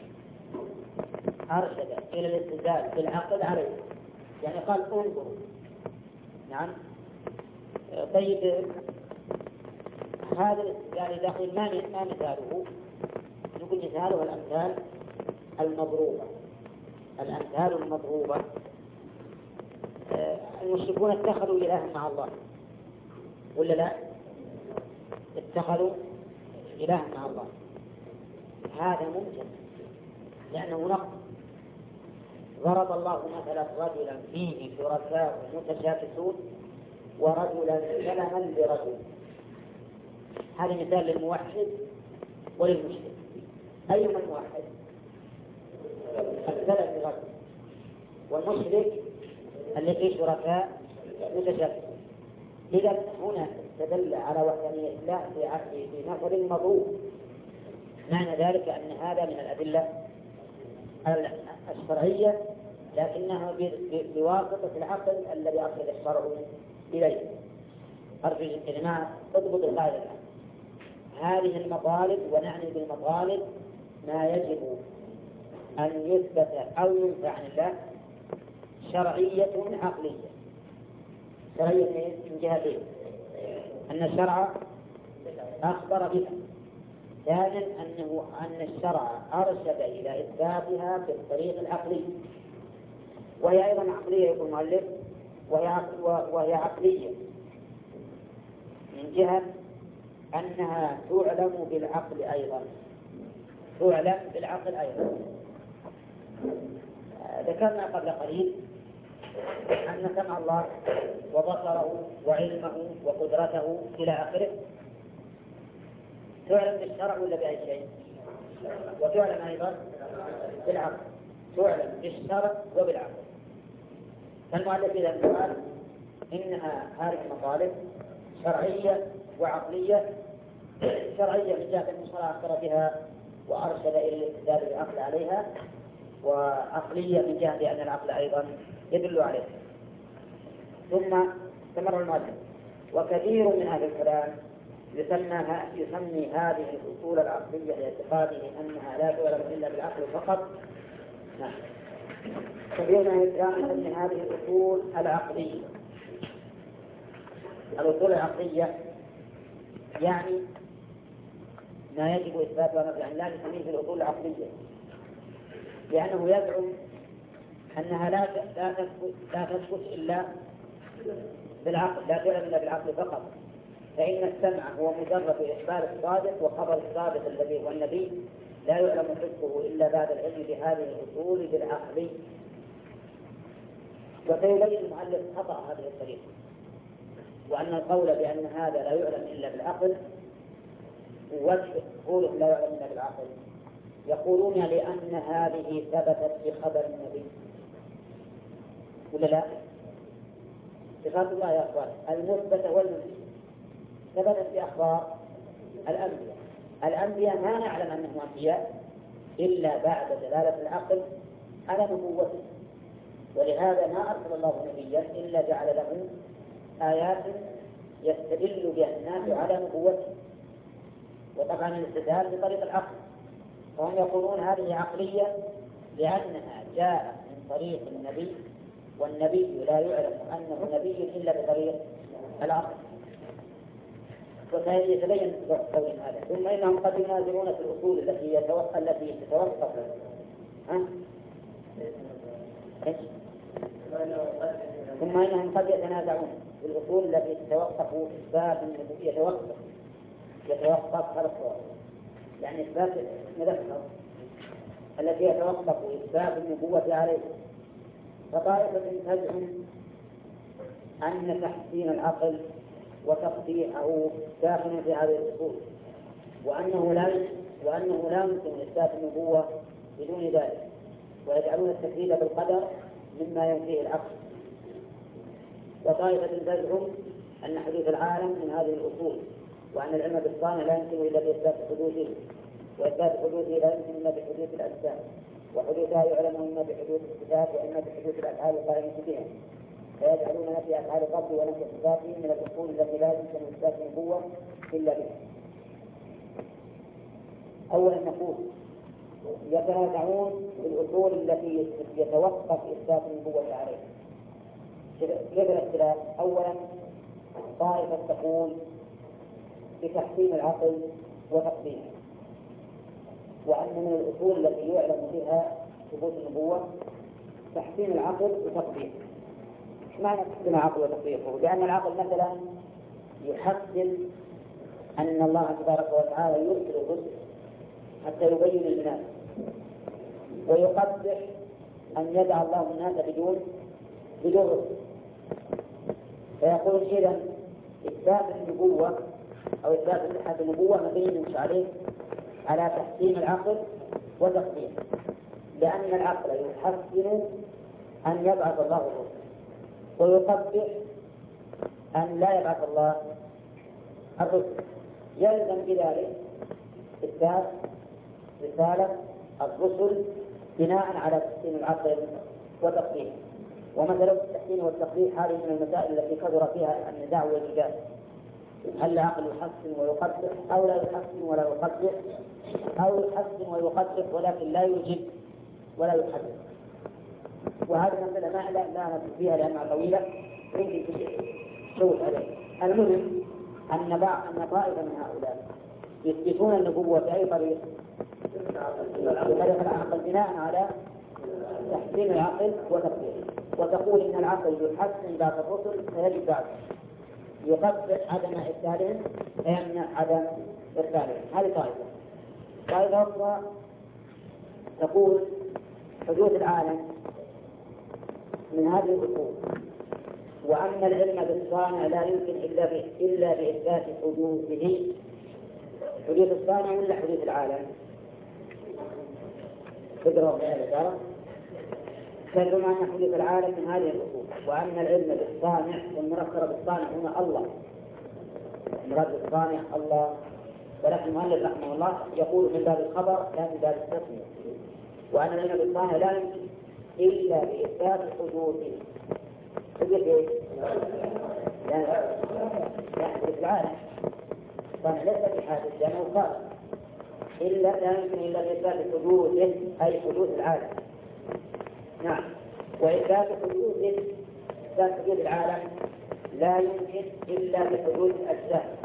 أرشد إلى الاستدلال بالعقل عليها، يعني قال انظروا. نعم. طيب، هذا الاستدلال إذا قيل ما مثاله؟ نقول مثاله الأمثال المضروبة. المشركون اتخذوا إلها مع الله ولا لا؟ اتخذوا إلها مع الله. هذا ممكن لأنه نقص. ضرب الله مثلا رجلا فيه شركاء متشاكسون ورجلا سلما لرجل. هذا مثال للموحد وللمشرك. أيهما الموحد؟ السلم لرجل، والمشرك الذي شركاء متشاكسون. إذا هنا استدل على وحدانية الله في مثل مضروب. معنى ذلك أن هذا من الأدلة الشرعية، لكنها بواسطة العقل الذي أرشد الشرع إليه. أرجو يا جماعة اضبط القاعدة الآن. هذه المطالب، ونعني بالمطالب ما يجب أن يثبت أو ينفع عن الله، شرعية عقلية. شرعية من جهتين: أن الشرع أخبر بها، ثانيا أن الشرع أرشد إلى إثباتها بالطريق العقلي، وهي أيضا عقلية يقول المؤلف، وهي عقلية من جهة أنها تعلم بالعقل أيضا. ذكرنا قبل قليل أن سمع الله وبصره وعلمه وقدرته إلى آخره تعلم بالشرع ولا بأي شيء؟ وتعلم أيضا بالعقل. تعلم بالشرع وبالعقل. فالمؤلف إذا قال إنها هذه المطالب شرعية وعقلية. شرعية من جهة أن الشرع أخبر بها وأرشد إلى الاستدلال بالعقل عليها، وعقلية من جهة أن العقل أيضا يدل عليها. ثم استمر المؤلف: وكثير من أهل الكلام يسمي هذه الأصول العقلية لاعتقاده أنها لا تعلم إلا بالعقل فقط. تبين إتقانا من هذه الأصول العقلية. الأصول العقلية يعني ما يجب إثباتها نفيا، لا نسميه بالأصول العقلية، لأنه يزعم أنها لا تثبت إلا بالعقل، لا تعلم إلا بالعقل فقط، فإن السمع هو مجرد إخبار الصادق وخبر الصادق الذي هو النبي لا يعلم حقه إلا بعد العلم بهذه الأصول بالعقل. وسيبين المؤلف خطأ هذه الطريقة، وأن القول بأن هذا لا يعلم إلا بالعقل وجه قوله لا يعلم إلا بالعقل، يقولون لأن هذه ثبتت في خبر النبي ولا لا؟ صفات الله يا أخوان المثبتة والمنفية ثبتت في أخبار الأنبياء. الأنبياء ما نعلم أنهم أنبياء إلا بعد دلالة العقل على نبوته، ولهذا ما أرسل الله نبيا إلا جعل له آيات يستدل بها الناس على نبوته، وطبعا الاستدلال بطريق العقل، فهم يقولون هذه عقلية لأنها جاءت من طريق النبي، والنبي لا يعلم أنه نبي إلا بطريق العقل. وسيتبين قول هذا. ثم إنهم قد ينازلون في الأصول التي تتوقف ثم إنهم قد يتنازعون في الأصول التي تتوقف إثبات يتوقف هذا الصواب، يعني إثبات مذكر التي يتوقف إثبات النبوة عليه. فطائفة تزعم أن تحسين العقل وتصحيحه داخل في هذه الأصول، وأنه لا يمكن إثبات النبوة بدون ذلك، ويجعلون التكذيب بالقدر مما ينفيه العقل. وطائفة تزعم أن حدوث العالم من هذه الأصول، وأن العلم بالصانع لا يمكن إلا بإثبات حدوثه، وإثبات حدوثه لا يمكن إلا بحدوث الأجسام، وحدوثها يعلم إما بحدوث الصفات وإما بحدوث الأفعال القائمة بها، فيجعلون نفي أفعال الرب ونفي صفاته من الأصول التي لا يمكن إثبات النبوة إلا بها. أولا نقول يتنازعون في الأصول التي يتوقف إثبات النبوة عليها. كيف الاختلاف؟ أولا طائفة تقول بتحسين العقل وتقديمه، وأن من الأصول التي يعلم بها ثبوت النبوة تحسين العقل وتقديمه. إيش معنى تحسين العقل وتقديمه؟ لأن العقل مثلا يحسن أن الله تبارك وتعالى يرسل الرسل حتى يبين للناس، ويقبح أن يدع الله الناس بدون رسل. فيقول إذا إثبات النبوة أو إثبات صحة النبوة مبين عليه على تحسين العقل وتقديمه، لأن العقل يحسن أن يبعث الله الرسل، ويقبح أن لا يبعث الله الرسل. يلزم بذلك إثبات رسالة الرسل بناء على تحسين العقل وتقديمه. ومثلا التحسين والتقديم هذه من المسائل التي كثر فيها النزاع والجدال، هل العقل يحسن ويقدح أو لا يحسن ولا يقدح، أو يحسن ويقدح ولكن لا يوجب ولا يحدث. وهذه المسألة لا نفس فيها لأنها طويلة يمكن تشوف عليه. المهم أن طائفة من هؤلاء يثبتون النبوة بأي طريق؟ بطريق العقل بناء على تحسين العقل وتقديره، وتقول إن العقل يحسن ذات الرسل فيجب ذلك، يقبح عدم إرسالهم فيمنع عدم إرسالهم. هذه طائفة أخرى تقول حدوث العالم من هذه الأصول، وأن العلم بالصانع لا يمكن إلا بإثبات حدوثه. حدوث الصانع ولا حدوث العالم؟ تقرأ بهذا كلمة أن حدوث العالم من هذه الأصول، وأن العلم بالصانع والمركب بالصانع هنا الله، المراد بالصانع الله. ولكن المؤلف رحمه الله يقول من باب الخبر لا من باب التسمية، وأن العلم بالصانع لا يمكن إلا بإثبات حدوثه. حدوث إيه؟ لا حدوث العالم الصانع ليس بحادث لأنه خالق، لا يمكن إلا بإثبات حدوثه أي حدوث العالم. نعم. وإثبات حدود العالم لا يمكن إلا بحدود الأجزاء.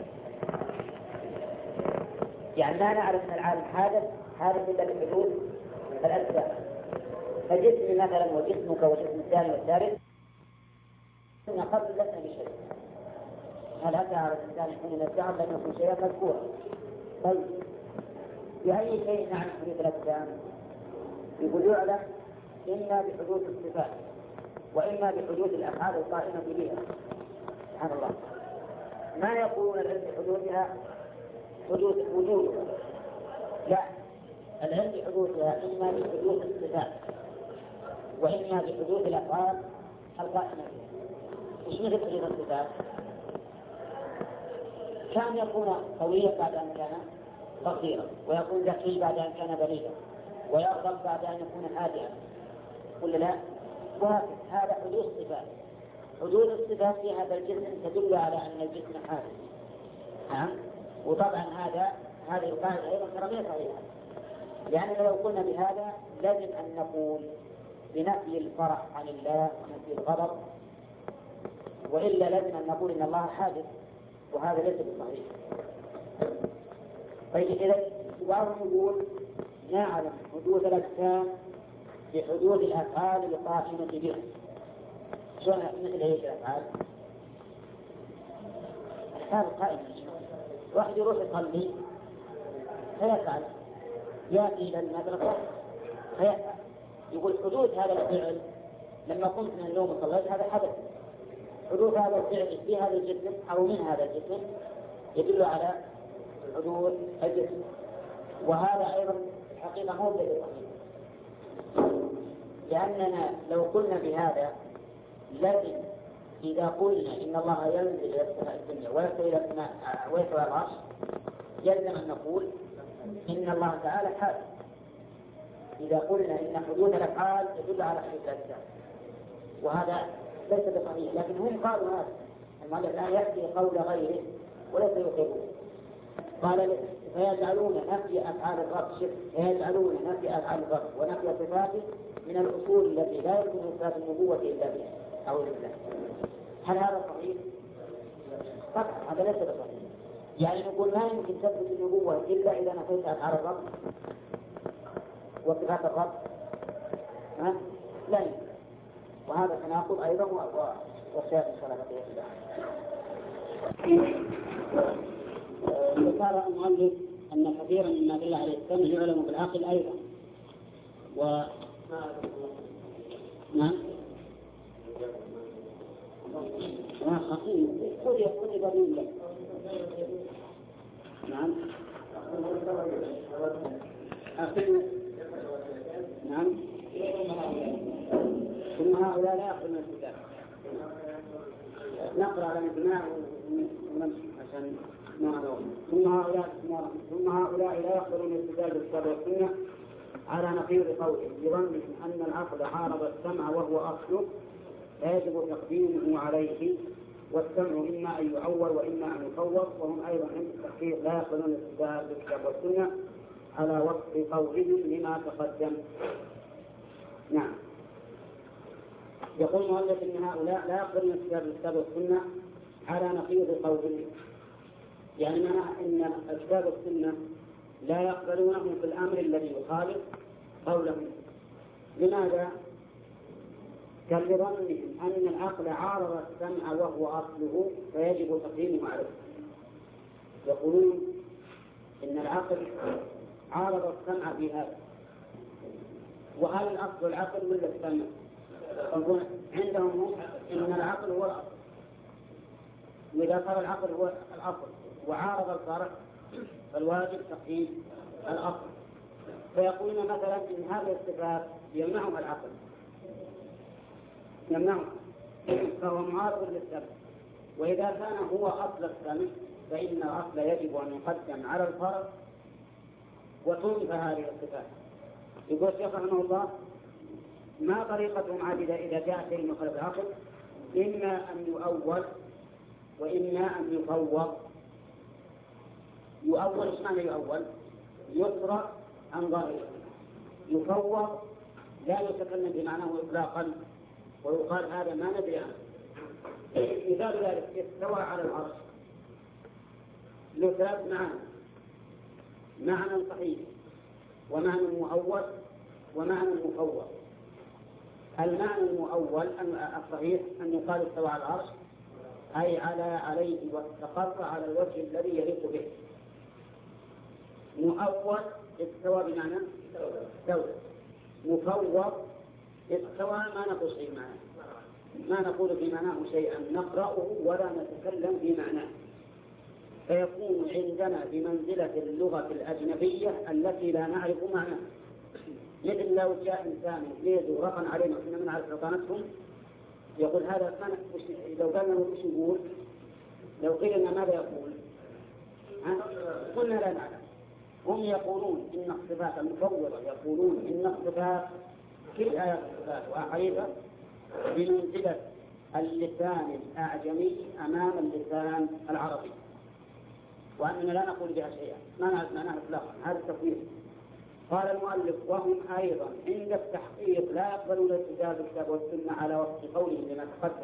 يعني لا نعرف أن العالم حادث إلا بحدود الأجزاء. فجسم مثلا وجسمك وجسم الثاني والثالث إن قبل لسنا بشيء. هل أتى على الإنسان حين الدهر لم يكن شيئا مذكورا؟ طيب بأي شيء نعرف حدود الأجسام؟ يقول يعلم إما بحدود الصفات وإما بحدود الأفعال القائمة بها. سبحان الله، ما يقولون العلم بحدودها حدود وجودها، لا، العلم بحدودها إما بحدود الصفات وإما بحدود الأفعال القائمة بها. وش مثل حدود الصفات؟ كان يكون طويلا بعد أن كان قصيرا، ويكون ذكي بعد أن كان بليدا، ويغضب بعد أن يكون هادئا، ولا لا؟ وهكذا هذا حدود الصفات. حدود الصفات في هذا الجسم تدل على أن الجسم حادث. نعم. وطبعا هذه القاعدة أيضا ترى صحيحة، لأننا لو قلنا بهذا لازم أن نقول بنفي الفرح عن الله ونفي الغضب، وإلا لازم أن نقول إن الله حادث، وهذا ليس بصحيح. طيب إذا بعضهم يقول نعلم حدود الأجسام بحدود الأفعال القائمة بها. شو مثل هيك الأفعال؟ الأفعال القائمة. واحد يروح يصلي فيفعل، يأتي إلى المدرسة فيفعل. يقول حدود هذا الفعل لما قمت من النوم وصليت هذا حدث. حدود هذا الفعل في هذا الجسم أو من هذا الجسم يدل على حدود الجسم، وهذا أيضا حقيقة مو صحيح، لأننا لو قلنا بهذا لازم إذا قلنا إن الله ينزل إلى السماء الدنيا ويصل إلى السماء ويصل إلى العرش يلزم أن نقول إن الله تعالى حادث. إذا قلنا إن حدود الأفعال تدل على حدود الأجسام، وهذا ليس بصحيح، لكن هم قالوا هذا. المؤلف الآن يأتي قول غيره وليس يقرون. قال فيجعلون نفي أفعال الرب شرك، فيجعلون نفي أفعال الرب ونفي صفاته من الأصول التي لا يمكن إثبات النبوة إلا بها أو بالله. هل هذا صحيح؟ طبعا هذا ليس بصحيح. يعني نقول ما يمكن تثبت النبوة إلا إذا نفيت أفعال الرب وصفات الرب، لا يمكن. وهذا تناقض أيضا وسيأتي إن شاء الله. ذكر المؤلف أن كثيرا مما دل عليه السمع يعلم بالعقل أيضا. نعم. خذ بدين لك. نعم. نعم. ثم هؤلاء لا يأخذون الكتاب. نقرأ على الإجماع ونمشي عشان ثم هؤلاء لا يقبلون استدلال الكتاب والسنة على نقيض قوله بظنهم أن العقل عارض السمع وهو أصله فيجب تقديمه عليه، والسمع إما أن يعول وإما أن يفوض. وهم أيضا عند التحقيق لا يقبلون استدلال الكتاب والسنة على وفق قولهم لما تقدم. نعم. يقول المؤلف إن هؤلاء لا يقبلون استدلال الكتاب والسنة على نقيض قولهم، يعني معنى أن الكتاب والسنة لا يقبلونه في الأمر الذي يخالف قولهم. لماذا؟ كان لظنهم أن العقل عارض السمع وهو أصله فيجب تقديمه عليه. يقولون إن العقل عارض السمع في هذا، وهل الأصل العقل ولا السمع؟ يقولون عندهم إن العقل هو الأصل، وإذا صار العقل هو الأصل وعارض الفرع فالواجب تقديم الأصل. فيقولون مثلا إن هذه الصفات يمنعها العقل، يمنعها، فهو معارض للسمع. وإذا كان هو أصل السمع فإن الأصل يجب أن يقدم على الفرع وتنفى هذه الصفات. يقول الشيخ رحمه الله ما طريقتهم عادلة إذا جاء شيء مخالف العقل؟ إما أن يؤول وإما أن يفوض. يؤول إيش معنى يؤول؟ يصرف عن ظاهره. يفوض لا يتكلم بمعناه إطلاقا ويقال هذا ما ندري عنه. مثال ذلك استوى على العرش له ثلاث معاني: معنى صحيح ومعنى مؤول ومعنى مفوض. المعنى المؤول الصحيح أن يقال استوى على العرش أي عليه واستقر على الوجه الذي يليق به. مؤول استوى بمعنى استولى. مفوض استوى ما نقول شيء معناه، ما نقول في معناه شيئا، نقرأه ولا نتكلم في معناه، فيكون عندنا بمنزلة اللغة الأجنبية التي لا نعرف معناها. مثل لو جاء إنسان يريد رقا علينا وإحنا من عرف رقانتهم يقول هذا لو قالنا وش يقول، لو قيل لنا ماذا يقول قلنا لا نعلم. هم يقولون إن الصفات المفوضة يقولون إن الصفات كل آيات الصفات وأحاديثها بمنزلة اللسان الأعجمي أمام اللسان العربي، وأننا لا نقول بها شيئا، ما نعرف معناها إطلاقا. هذا التفويض. قال المؤلف: وهم أيضا عند التحقيق لا يقبلون التزام الكتاب والسنة على وفق قولهم لما تقدم.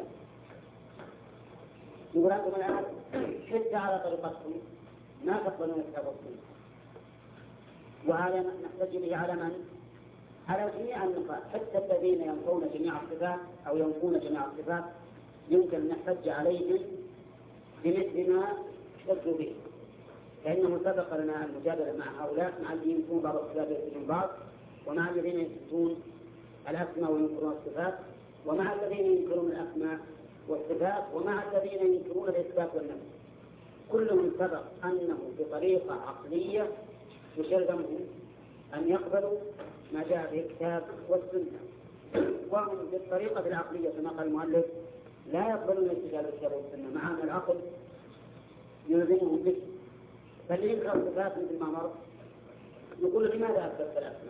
يقول أنتم الآن حتى على طريقتكم ما تقبلون الكتاب والسنة، وهذا نحتج به على من؟ على جميع النقاط، حتى الذين ينفون جميع الصفات أو ينفون جميع الصفات يمكن أن نحتج عليهم بمثل ما احتجوا به، لأنه سبق لنا المجادلة مع هؤلاء، مع الذين ينكرون بعض الصفات ويثبتون بعض، ومع الذين يثبتون الأسماء وينكرون الصفات، ومع الذين ينكرون الأسماء والصفات، ومع الذين ينكرون الإثبات والنفي. كلهم سبق أنه بطريقة عقلية يلزمهم أن يقبلوا ما جاء به الكتاب والسنة، وهم بالطريقة العقلية كما قال المؤلف لا يقبلون استجابة الكتاب والسنة، مع أن العقل يلزمهم به. فاللي ينكر الصفات مثل ما مر نقول لماذا أثبت الأسماء؟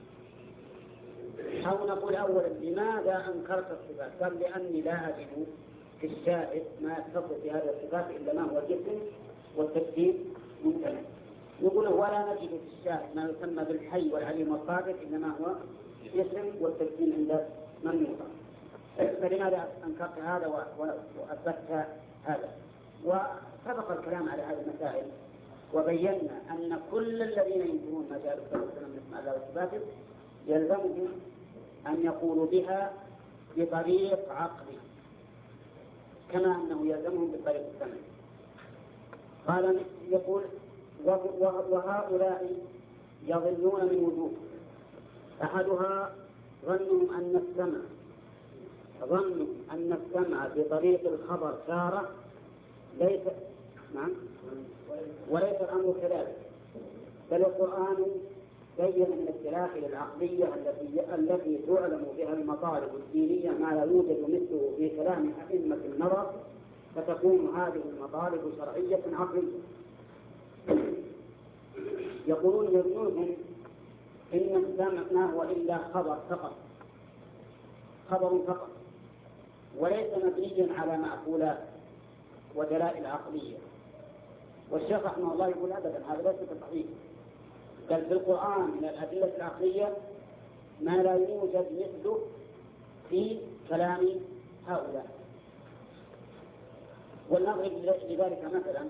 أو نقول أولا لماذا أنكرت الصفات؟ قال لأني لا أجد في الشاهد ما يتصف بهذه الصفات إلا ما هو الجسم والتكذيب ممتنع. نقول ولا نجد في الشاهد ما يسمى بالحي والعليم والقادر إنما هو جسم والتكذيب عند ممنوع. فلماذا أنكرت هذا وأثبت هذا؟ وسبق الكلام على هذه المسائل وبينا أن كل الذين ينكرون ما جاء بالكتاب والسنة من اسماء الله وصفاته يلزمهم أن يقولوا بها بطريق عقلي كما أنه يلزمهم بطريق السمع. قال يقول: وهؤلاء يظنون من وجوه، أحدها ظنهم أن السمع بطريق الخبر تارة ليس وليس الأمر كذلك، بل القرآن بين من الدلائل العقلية التي تعلم بها المطالب الدينية ما لا يوجد مثله في كلام أئمة النظر، فتكون هذه المطالب شرعية عقلية. يقولون يظنون إن السمع ما هو إلا خبر فقط وليس مبنيا على معقولات ودلائل عقلية. والشيخ رحمه الله يقول أبدا هذا ليس صحيح، بل في القرآن من الأدلة العقلية ما لا يوجد مثله في كلام هؤلاء. ولنضرب لذلك مثلا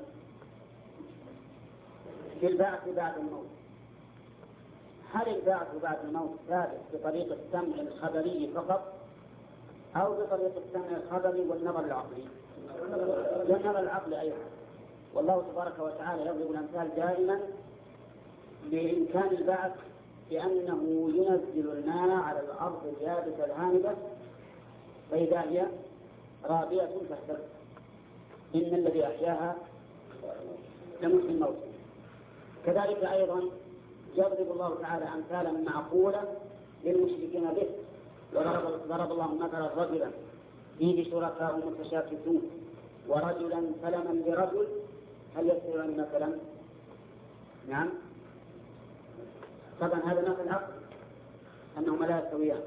في البعث بعد الموت. هل البعث بعد الموت ثابت بطريقة السمع الخبري فقط أو بطريقة السمع الخبري والنظر العقلي؟ والنظر العقلي أيضا. والله تبارك وتعالى يضرب الأمثال دائما بإمكان البعث بأنه ينزل الماء على الأرض اليابسة الهامدة فإذا هي رابية تحترق. إن الذي أحياها لمحيي الموت. كذلك أيضا يضرب الله تعالى أمثالا معقولة للمشركين به. وضرب الله مثلا رجلا فيه شركاء متشاكسون ورجلا سلما لرجل هل يستويان مثلا؟ نعم طبعا هذا مثل عقل أنهما لا يستويان.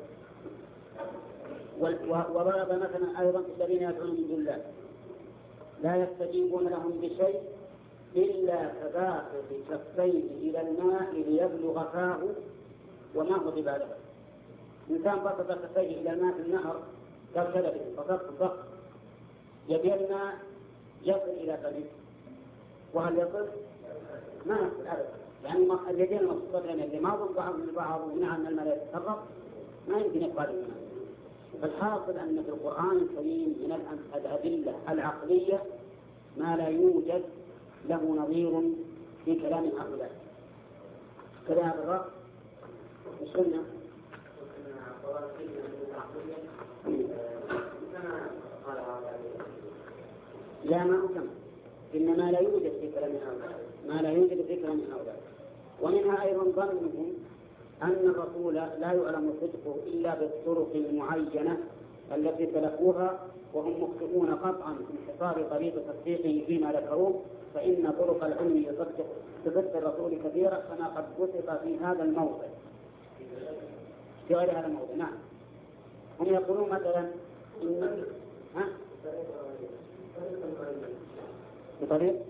وضرب مثلا أيضا الذين يدعون من دون الله لا يستجيبون لهم بشيء إلا كباسط كفيه إلى الماء ليبلغ فاه وما هو ببالغه. إنسان بسط كفيه إلى الماء في النهر كالكلب بسط الضغط يبي الماء يصل إلى فمه، وهل يصل؟ ما يصل أبدا، يعني اليدين المبسوطتين اللي ما ضم بعض من بعض ومنع أن الماء يتسرب ما يمكن يقبل الماء. فالحاصل أن في القرآن الكريم من الأدلة العقلية ما لا يوجد له نظير في كلام هؤلاء. كلام الرب والسنة لا ما أكمل، إنما لا يوجد في كلام هؤلاء، ما لا يوجد في كلام هؤلاء. ومنها أيضا ظنهم أن الرسول لا يعلم صدقه إلا بالطرق المعينة التي سلكوها، وهم مخطئون قطعا في انحصار طريق تصديقه فيما ذكروه، فإن طرق العلم تصدق الرسول كثيرا كما قد وصف في هذا الموضع في غير هذا الموضع. نعم، هم يقولون مثلا إن بطريق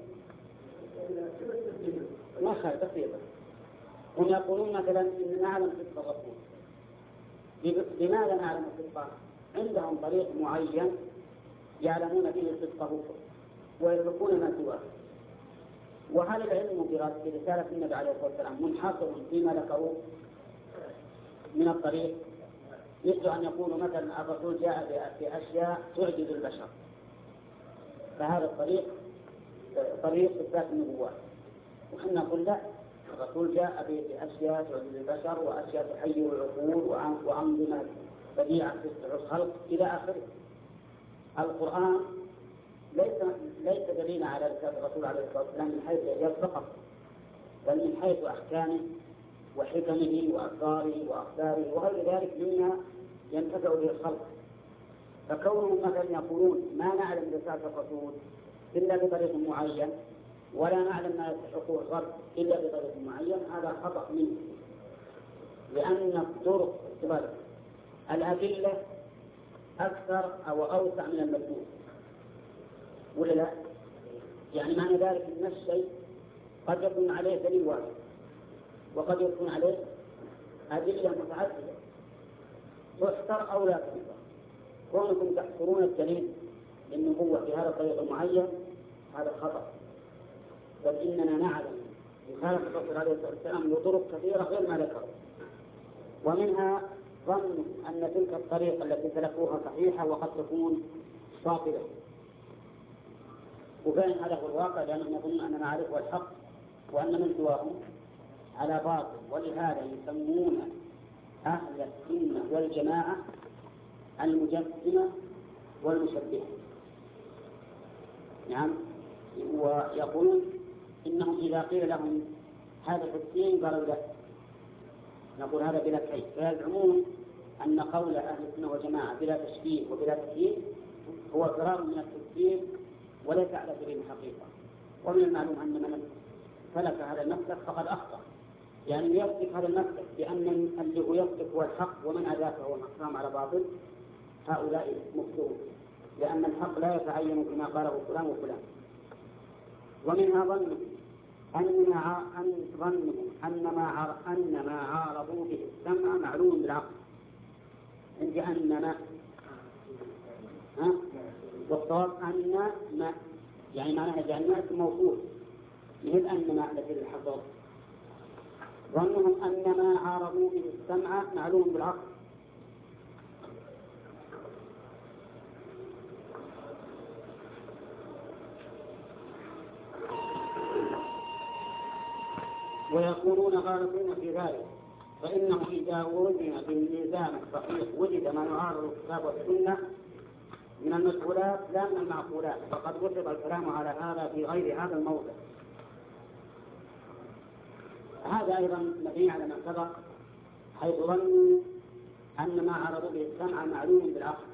ما خالف بسيطة. هم يقولون مثلا إن نعلم صدق الرسول. لماذا نعلم صدقه؟ عندهم طريق معين يعلمون به صدقه ويتركون ما سواه. وهل العلم برسالة النبي عليه الصلاة والسلام منحصر فيما ذكروه من الطريق؟ مثل أن يقولوا مثلا الرسول جاء بأشياء تعجز البشر، فهذا الطريق طريق إثبات النبوات. وحنا نقول لا، الرسول جاء بأشياء تعجز البشر وأشياء تحير العقول وأنظمة بديعة تسرع الخلق إلى آخره. القرآن ليس دليلا على رسالة الرسول عليه الصلاة والسلام من حيث الإعجاز فقط، بل من حيث أحكامه وحكمه وأسراره وأخباره وغير ذلك مما ينتفع به الخلق. فكونهم مثلا يقولون ما نعلم رسالة الرسول إلا بطريق معين ولا نعلم ما يستحقه الغرب إلا بطريق معين، هذا خطأ منه، لأن الطرق الأدلة أكثر أو أوسع من المدلول، ولا لا؟ يعني معنى ذلك أن الشيء قد يكون عليه دليل واحد وقد يكون عليه أدلة متعددة تحصر أو لا تحصر. كونكم تحصرون الدليل للنبوة في هذا الطريق المعين هذا خطأ، بل إننا نعلم رسالة الرسول عليه الصلاة والسلام بطرق كثيرة غير ما ذكروا. ومنها ظن أن تلك الطريقة التي سلكوها صحيحة وقد تكون باطلة، وفعلا هذا هو الواقع، لأنهم يظنون أننا نعرف الحق وأن من سواهم على باطل. ولهذا يسمون أهل السنة والجماعة المجسمة والمشبهة. نعم، ويقولون إنهم إذا قيل لهم هذا التسليم قالوا لا، نقول هذا بلا كيف. فيزعمون أن قول أهل السنة والجماعة بلا تشبيه وبلا تكييف هو فرار من التسليم وليس على سبيل الحقيقة. ومن المعلوم أن من سلك هذا المسلك فقد أخطأ، يعني يصدق هذا المسلك بأن اللي هو يصدق هو الحق ومن أداك هو محكام على باطل، هؤلاء مخطئون، لأن الحق لا يتعين بما قاله فلان وفلان. ومنها ظنهم أن ما عارضوا به السمع معلوم بالعقل. عندي أن ما والصواب أن ما، يعني معناها جعلناه موصول مثل أن ما التي للحصر. ظنهم أن ما عارضوا به السمع معلوم بالعقل. ويكونون غالطين في ذلك، فإنه إذا وزن بالميزان الصحيح وجد ما يعارض الكتاب والسنة من المسؤولات لا من المعقولات، فقد وصف الكلام على هذا في غير هذا الموضع. هذا أيضا مبني على ما سبق، حيث ظنوا أن ما عرضوا به السمع معلوم بالعقل.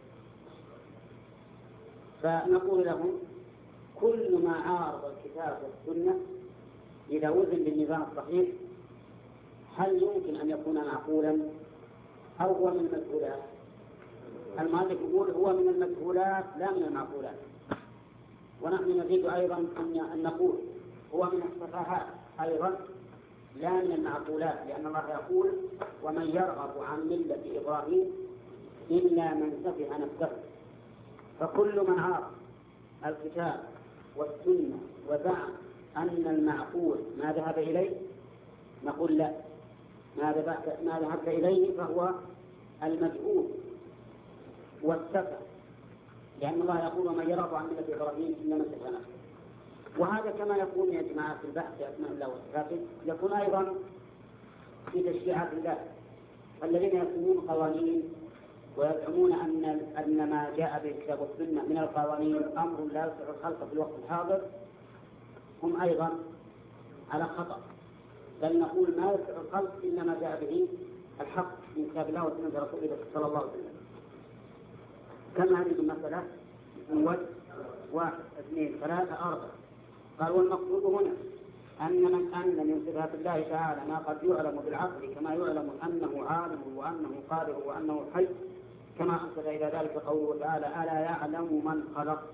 فنقول لهم كل ما عارض الكتاب والسنة إذا وزن بالميزان الصحيح هل يمكن أن يكون معقولا أو هو من المجهولات؟ المؤلف يقول هو من المجهولات لا من المعقولات. ونحن نزيد أيضا أن نقول هو من الصفاهات أيضا لا من المعقولات، لأن الله يقول ومن يرغب عن ملة إبراهيم إلا من سفه نفسه. فكل من عارض الكتاب والسنة وزعم أن المعقول ما ذهب إليه نقول لا، ما ذهبت إليه فهو المجهول والسفه، لأن الله يقول ومن يرغب عن ملة إبراهيم إلا من سفه نفسه. وهذا كما يكون يا جماعة في البحث في أسماء الله وصفاته يكون أيضا في تشريعات الله. الذين يرسمون قوانين ويزعمون أن ما جاء به الكتاب والسنة من القوانين أمر لا يصلح الخلق في الوقت الحاضر هم أيضا على خطأ، بل نقول ما يصلح الخلق إلا ما جاء به الحق من كتاب الله وسنة رسوله صلى الله عليه وسلم. كم هذه المسألة؟ من وجه 1 2 3 4. قال والمقصود هنا أن من صفات الله تعالى ما قد يعلم بالعقل كما يعلم أنه عالم وأنه قادر وأنه حي، كما أرشد إلى ذلك قوله تعالى ألا يعلم من خلق.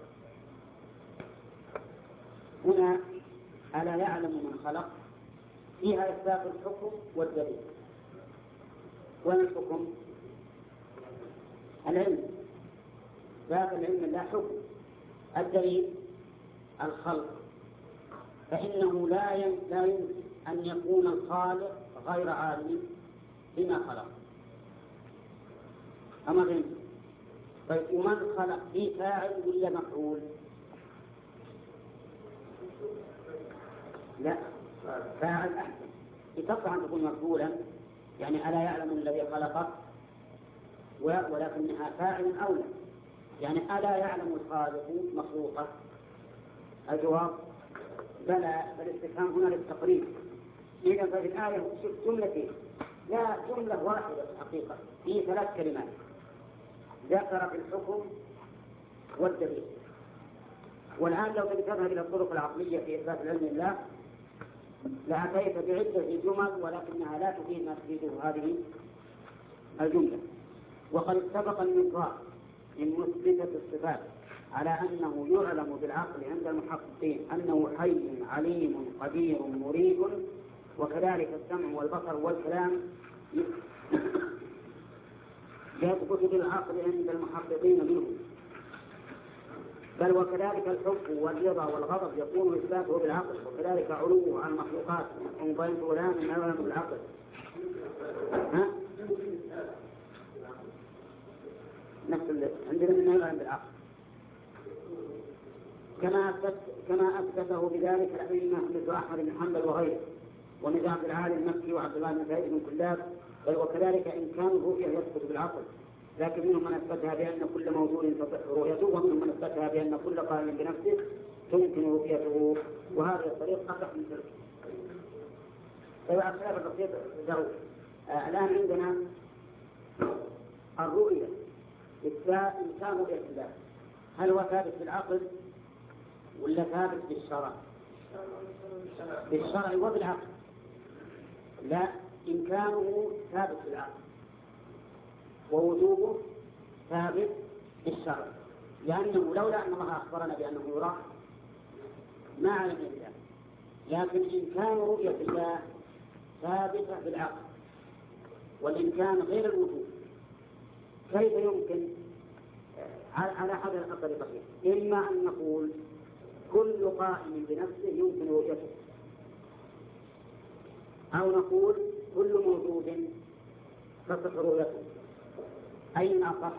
هنا ألا يعلم من خلق فيها إثبات الحكم والدليل. وين الحكم؟ العلم، ذات العلم لا حكم. الدليل الخلق، فإنه لا يمكن أن يكون الخالق غير عالم بما خلق. أما غير طيب ومن خلق في فاعل ولا مفعول؟ لا، فاعل أحسن. يتطلع أن تكون مفعولا، يعني ألا يعلم الذي خلقه، ولكنها فاعل أولى، يعني ألا يعلم الخالق مخلوقه. الجواب بلى، فالاستفهام هنا للتقريب. إذا ففي الآية جملتين، لا جملة واحدة في الحقيقة في 3 كلمات ذكر في الحكم والدليل. والآن لو تذهب إلى الطرق العقلية في إثبات العلم لله لأتيت بعدة جمل ولكنها لا تفيد ما تفيده هذه الجملة. وقد سبق النظام من مثبتة الصفات على أنه يعلم بالعقل عند المحققين أنه حي عليم قدير مريد، وكذلك السمع والبصر والكلام يثبت بالعقل عند المحققين منه، بل وكذلك الحب والرضا والغضب يكون إثباته بالعقل، وكذلك علوه عن المخلوقات وبين فلان ما يعلم بالعقل. نفس عندنا ما يعلم بالعقل، كما أثبته بذلك الأئمة مثل أحمد بن حنبل وغيره، ومثل عبد العالي المكي وعبد الله بن زيد بن كلاب. بل وكذلك إمكان الرؤية يثبت بالعقل، لكن منهم من أثبتها بأن كل موجود تصح رؤيته، ومنهم من أثبتها بأن كل قائم بنفسه تمكن رؤيته، وهذا الطريق أصح من تلك. فيبقى خلاف البسيط ضروري. الآن عندنا الرؤية إمكان رؤية الله، هل هو ثابت بالعقل ولا ثابت بالشرع؟ بالشرع وبالعقل. لا، إمكانه ثابت بالعقل ووجوبه ثابت بالشرع، لأنه لولا أن الله أخبرنا بأنه يرى ما علم الله، لكن إمكان رؤية الله ثابتة بالعقل، والإمكان غير الوجود. كيف يمكن؟ على هذا الطريقتين: إما أن نقول كل قائم بنفسه يمكن رؤيته، أو نقول كل موجود تصح رؤيته. أين أصح؟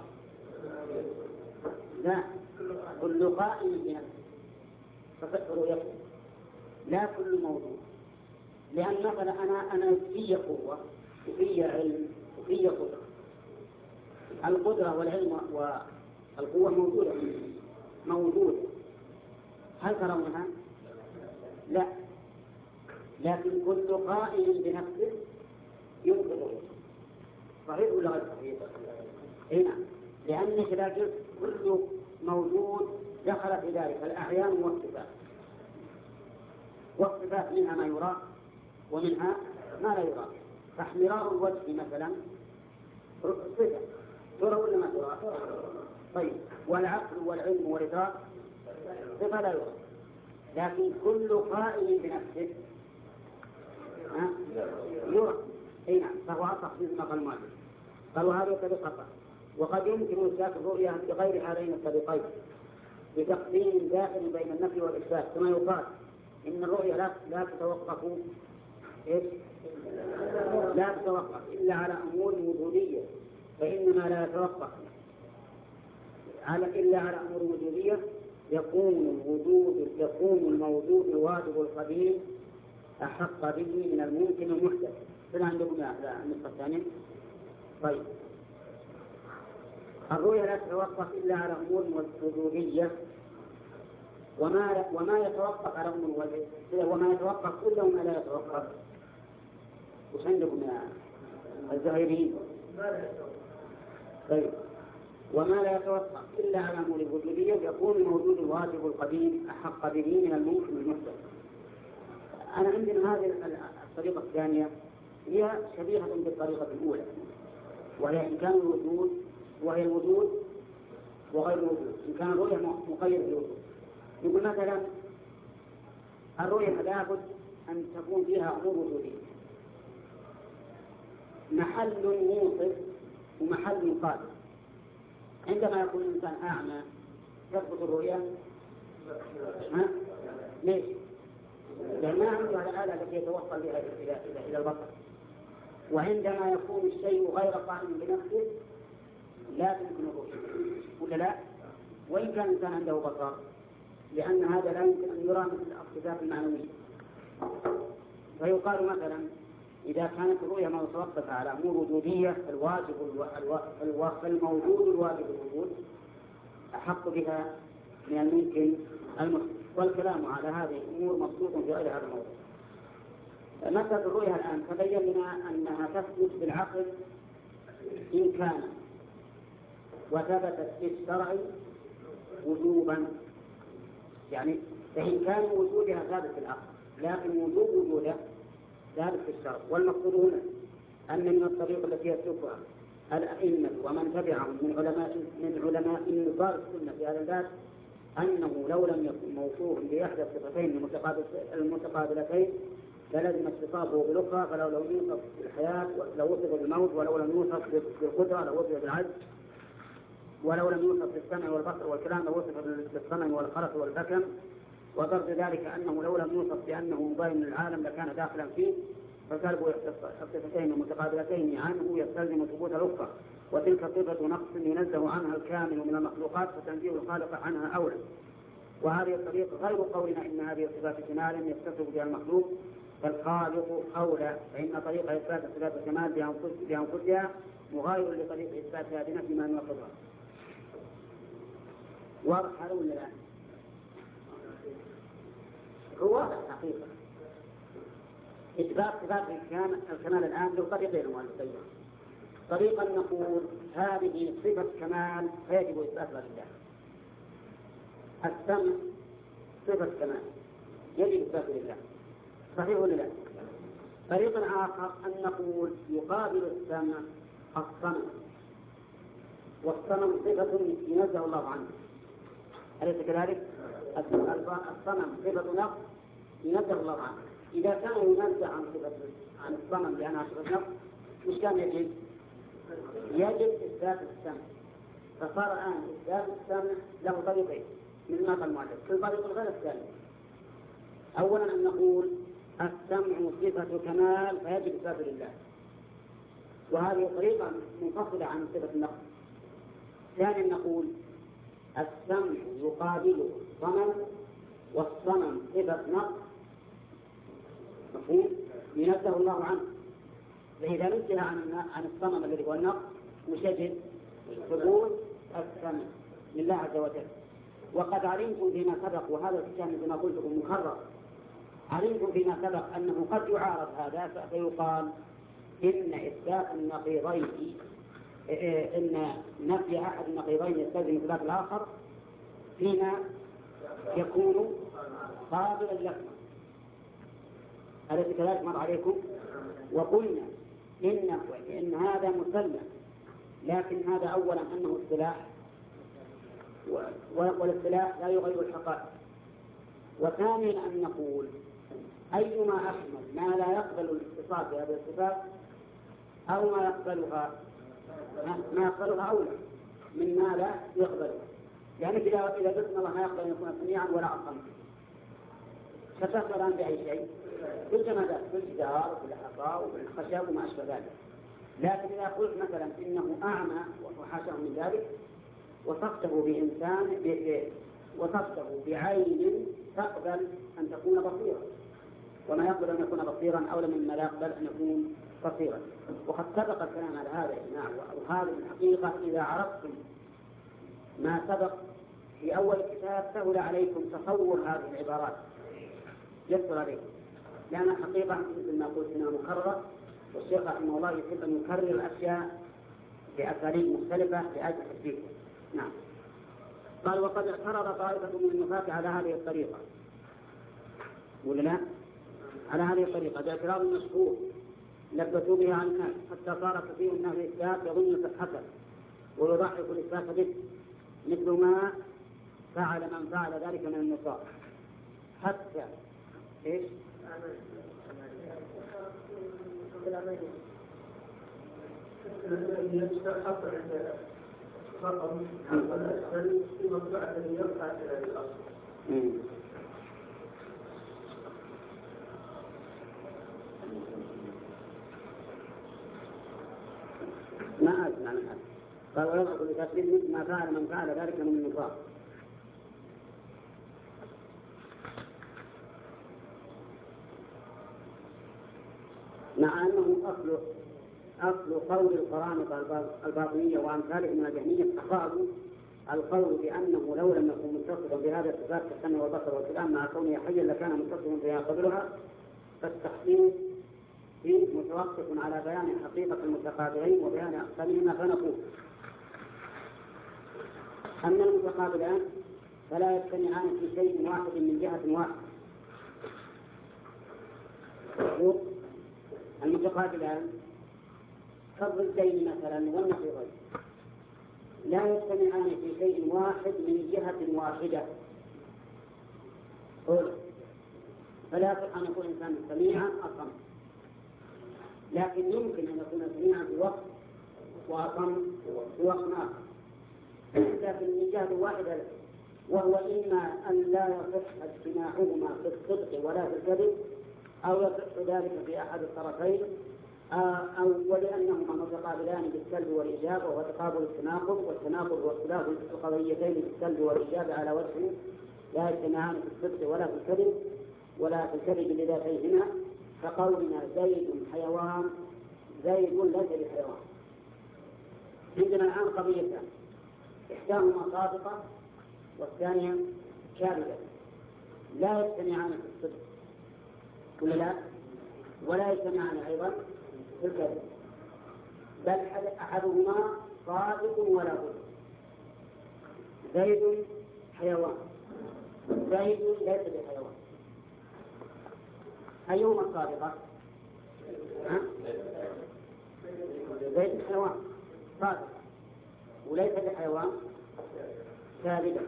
لا، كل قائم بنفسه تصح رؤيته، لا كل موجود. لأن مثلا أنا في قوة وفي علم وفي قدرة، القدرة والعلم والقوة موجودة، هل ترونها؟ لا، لكن كل قائم بنفسه يمكن رؤيته. صحيح ولا غير صحيح؟ هنا لأنك لا جزء كل موجود دخل في ذلك الأعيان والصفات، والصفات منها ما يرى ومنها ما لا يرى. فاحمرار الوجه مثلا صفة ترى ولا ما ترى؟ طيب، والعقل والعلم والإدراك صفة لا يرى، لكن كل قائم بنفسه يرى. أي نعم، فهو أصح مثل ما قال المؤلف. قالوا هذه طريقة. وقد يمكن إثبات الرؤيا بغير هذين الطريقين بتقديم داخل بين النفي والإثبات، كما يقال إن الرؤيا لا تتوقف لا تتوقف إلا على أمور وجودية، فإنما لا يتوقف إلا على أمور وجودية يكون الموجود الواجب القديم أحق به من الممكن المحدث. فلا عندكم النقطة الثانية. طيب، الرؤيا لا تتوقف إلا على أمور وجودية، وما يتوقف على أمور وجودية، وما يتوقف كله ما لا يتوقف. وش عندكم يا الزهيريين؟ طيب، وما لا يتوقف إلا على أمور وجودية يكون الموجود الواجب القديم أحق به من الممكن المحدث. أنا عندنا هذه الطريقة الثانية هي شبيهة بالطريقة الأولى، وهي إن كان الوجود وهي الوجود وغير الوجود، إن كان الرؤية مقيد بالوجود. يقول مثلا الرؤية لابد أن تكون فيها أمور وجودية، محل موصف ومحل مقابل. عندما يكون الإنسان أعمى تثبت الرؤية؟ ليش؟ لأن ما عنده الآلة التي يتوصل بها إلى البصر. وعندما يكون الشيء غير قائم بنفسه لا تمكن الرؤية، ولا لا؟ وإن كان الإنسان عنده بصر، لأن هذا لا يمكن أن يرى مثل الاقتداء المعنوي. فيقال مثلا إذا كانت الرؤية متوقفة على أمور وجودية فالموجود الواجب الوجود أحق بها من الممكن المحدث. والكلام على هذه الأمور مبسوط في غير هذا الموضوع. مسألة الرؤية الآن تبين لنا أنها تثبت بالعقل إن كان، وثبتت في الشرع وجوبا، يعني فإن كان وجودها ثابت في العقل لكن وجودها ثابت في الشرع. والمقصود هنا أن من الطريق التي يسلكها الأئمة ومن تبعهم من علماء نظار السنة في هذا الباب أنه لو لم يكن موصوفا بإحدى الصفتين المتقابلتين فلازم اتصافه بالأخرى. فلو لم يوصف بالحياة لو وصف بالموت، ولو لم يوصف بالقدرة لو وصف بالعجز، ولو لم يوصف بالسمع والبصر والكلام لو وصف بالصنع والخرس والبكم. وضرب ذلك أنه لو لم يوصف بأنه مبين للعالم لكان داخلا فيه. فسلب الصفتين المتقابلتين عنه يستلزم ثبوت الأخرى، وتلك صفة نقص ينزه عنها الكامل من المخلوقات فتنزيه الخالق عنها أولى. وهذه الطريقة غير قولنا إن هذه الصفات كمال يتصف بها المخلوق، فالخالق أولى، فإن طريقة إثبات صفات الكمال بأنفسها مغاير لطريقة إثباتها بنفي ما يناقضها. واضح هذا ولا لا؟ هو واضح حقيقة. إثبات صفات الكمال الآن له طريقين مؤلفين. طريقا نقول هذه صفة كمال فيجب إثباتها لله. السمع صفة كمال يجب إثباتها لله، صحيح ولا لا؟ طريقا آخر أن نقول يقابل السمع الصنم، والصنم صفة ينزه الله عنه، أليس كذلك؟ الصنم صفة نقص ينزه الله عنه. إذا كان ينزه عن الصنم لأنها صفة نقص مش كان يجب إثبات السمع. فصار الآن إثبات السمع له طريقين من ما قال المؤلف. في الطريق الغير الثاني أولا أن نقول السمع صفة كمال فيجب إثبات لله، وهذه طريقة منفصلة عن صفة النقص. ثانيا نقول السمع يقابله الصنم، والصنم صفة نقص مفهوم ينزه الله عنه. فإذا نزه عن الصنم الذي هو النقص مشجد ثبوت السمع لله عز وجل. وقد علمتم فيما سبق، وهذا الكتاب كما قلت لكم مكرر، علمتم فيما سبق أنه قد يعارض هذا فيقال إن إثبات النقيضين إن نفي أحد النقيضين يستلزم إثبات الآخر فيما يكون قابلا لكم. أليس كذلك مر عليكم؟ وقلنا إن هذا مسلم، لكن هذا أولا أنه اصطلاح، والاصطلاح لا يغير الحقائق. وثانيا أن نقول أيما أحمل ما لا يقبل الاتصال بهذه الصفات أو ما يقبلها أولى من ما لا يقبلها. يعني إذا قلت الله ما يقبل أن يكون سميعا ولا أصم، فتفسر بأي شيء بالجمادات، بالجدار وبالحصى وبالخشب وما أشبه ذلك. لكن إذا قلت مثلا إنه أعمى وحاشاه من ذلك، وصفته بعين تقبل أن تكون بصيرا، وما يقبل أن يكون بصيرا أولى مما لا يقبل أن يكون بصيرا. وقد سبق الكلام على هذا يا جماعة، وهذه الحقيقة إذا عرفتم ما سبق في أول الكتاب سهل عليكم تصور هذه العبارات، يسر عليكم، لأن الحقيقة مثل ما قلت إنها مكررة، والشيخ رحمه الله يحب أن يكرر الأشياء بأساليب مختلفة لأجل تثبيتها. نعم. قال وقد اعترض طائفة من النفاة على هذه الطريقة، ولا لا؟ على هذه الطريقة باعتراض مشهور لبثوا بها عن الناس حتى صار كثير من أهل الإثبات يظن صحته ويضحك الإثبات به، مثل ما فعل من فعل ذلك من النصارى حتى إيش؟ ما أسمع من هذا. قال ويضحك لتثبيت ما فعل من فعل ذلك من النصارى. مع أنه أصل قول القرامطة الباطنية وأمثالهم من الجهمية قالوا القول بأنه لو لم يكن متصفا بهذا الصفات كالسمع والبصر والكلام مع كونه حيا لكان متصفا بها قبلها، فالتحقيق فيه متوقف على بيان حقيقة المتقابلين وبيان أقسامهما. فنقول أما المتقابلان فلا يجتمعان في شيء واحد من جهة واحدة. المتقابلان كالضدين مثلا والنقيضين لا يجتمعان في شيء واحد من جهة واحدة. فلا يصح أن يكون إنسان سميعا أصم، لكن يمكن أن يكون سميعا في وقت وأصم في وقت آخر، لكن من جهة واحدة، وهو إما أن لا يصح اجتماعهما في الصدق ولا في الكذب، أو يصح ذلك في أحد الطرفين، أو ولأنهما متقابلان بالسلب والإيجاب، وهو تقابل التناقض، والتناقض واختلاف القضيتين بالسلب والإيجاب على وجه لا يجتمعان في الصدق ولا في الكذب ولا في الكذب لذاتيهما، كقولنا زيد حيوان، زيد ليس بحيوان. عندنا الآن قضيتان، إحداهما صادقة والثانية كاذبة، لا يجتمعان في الصدق ولا لا، ولا يجتمعان أيضا في الكذب، بل أحدهما صادق ولا بد. زيد حيوان، زيد ليس بحيوان، أيهما الصادقة؟ زيد حيوان صادق وليس بحيوان كاذبا.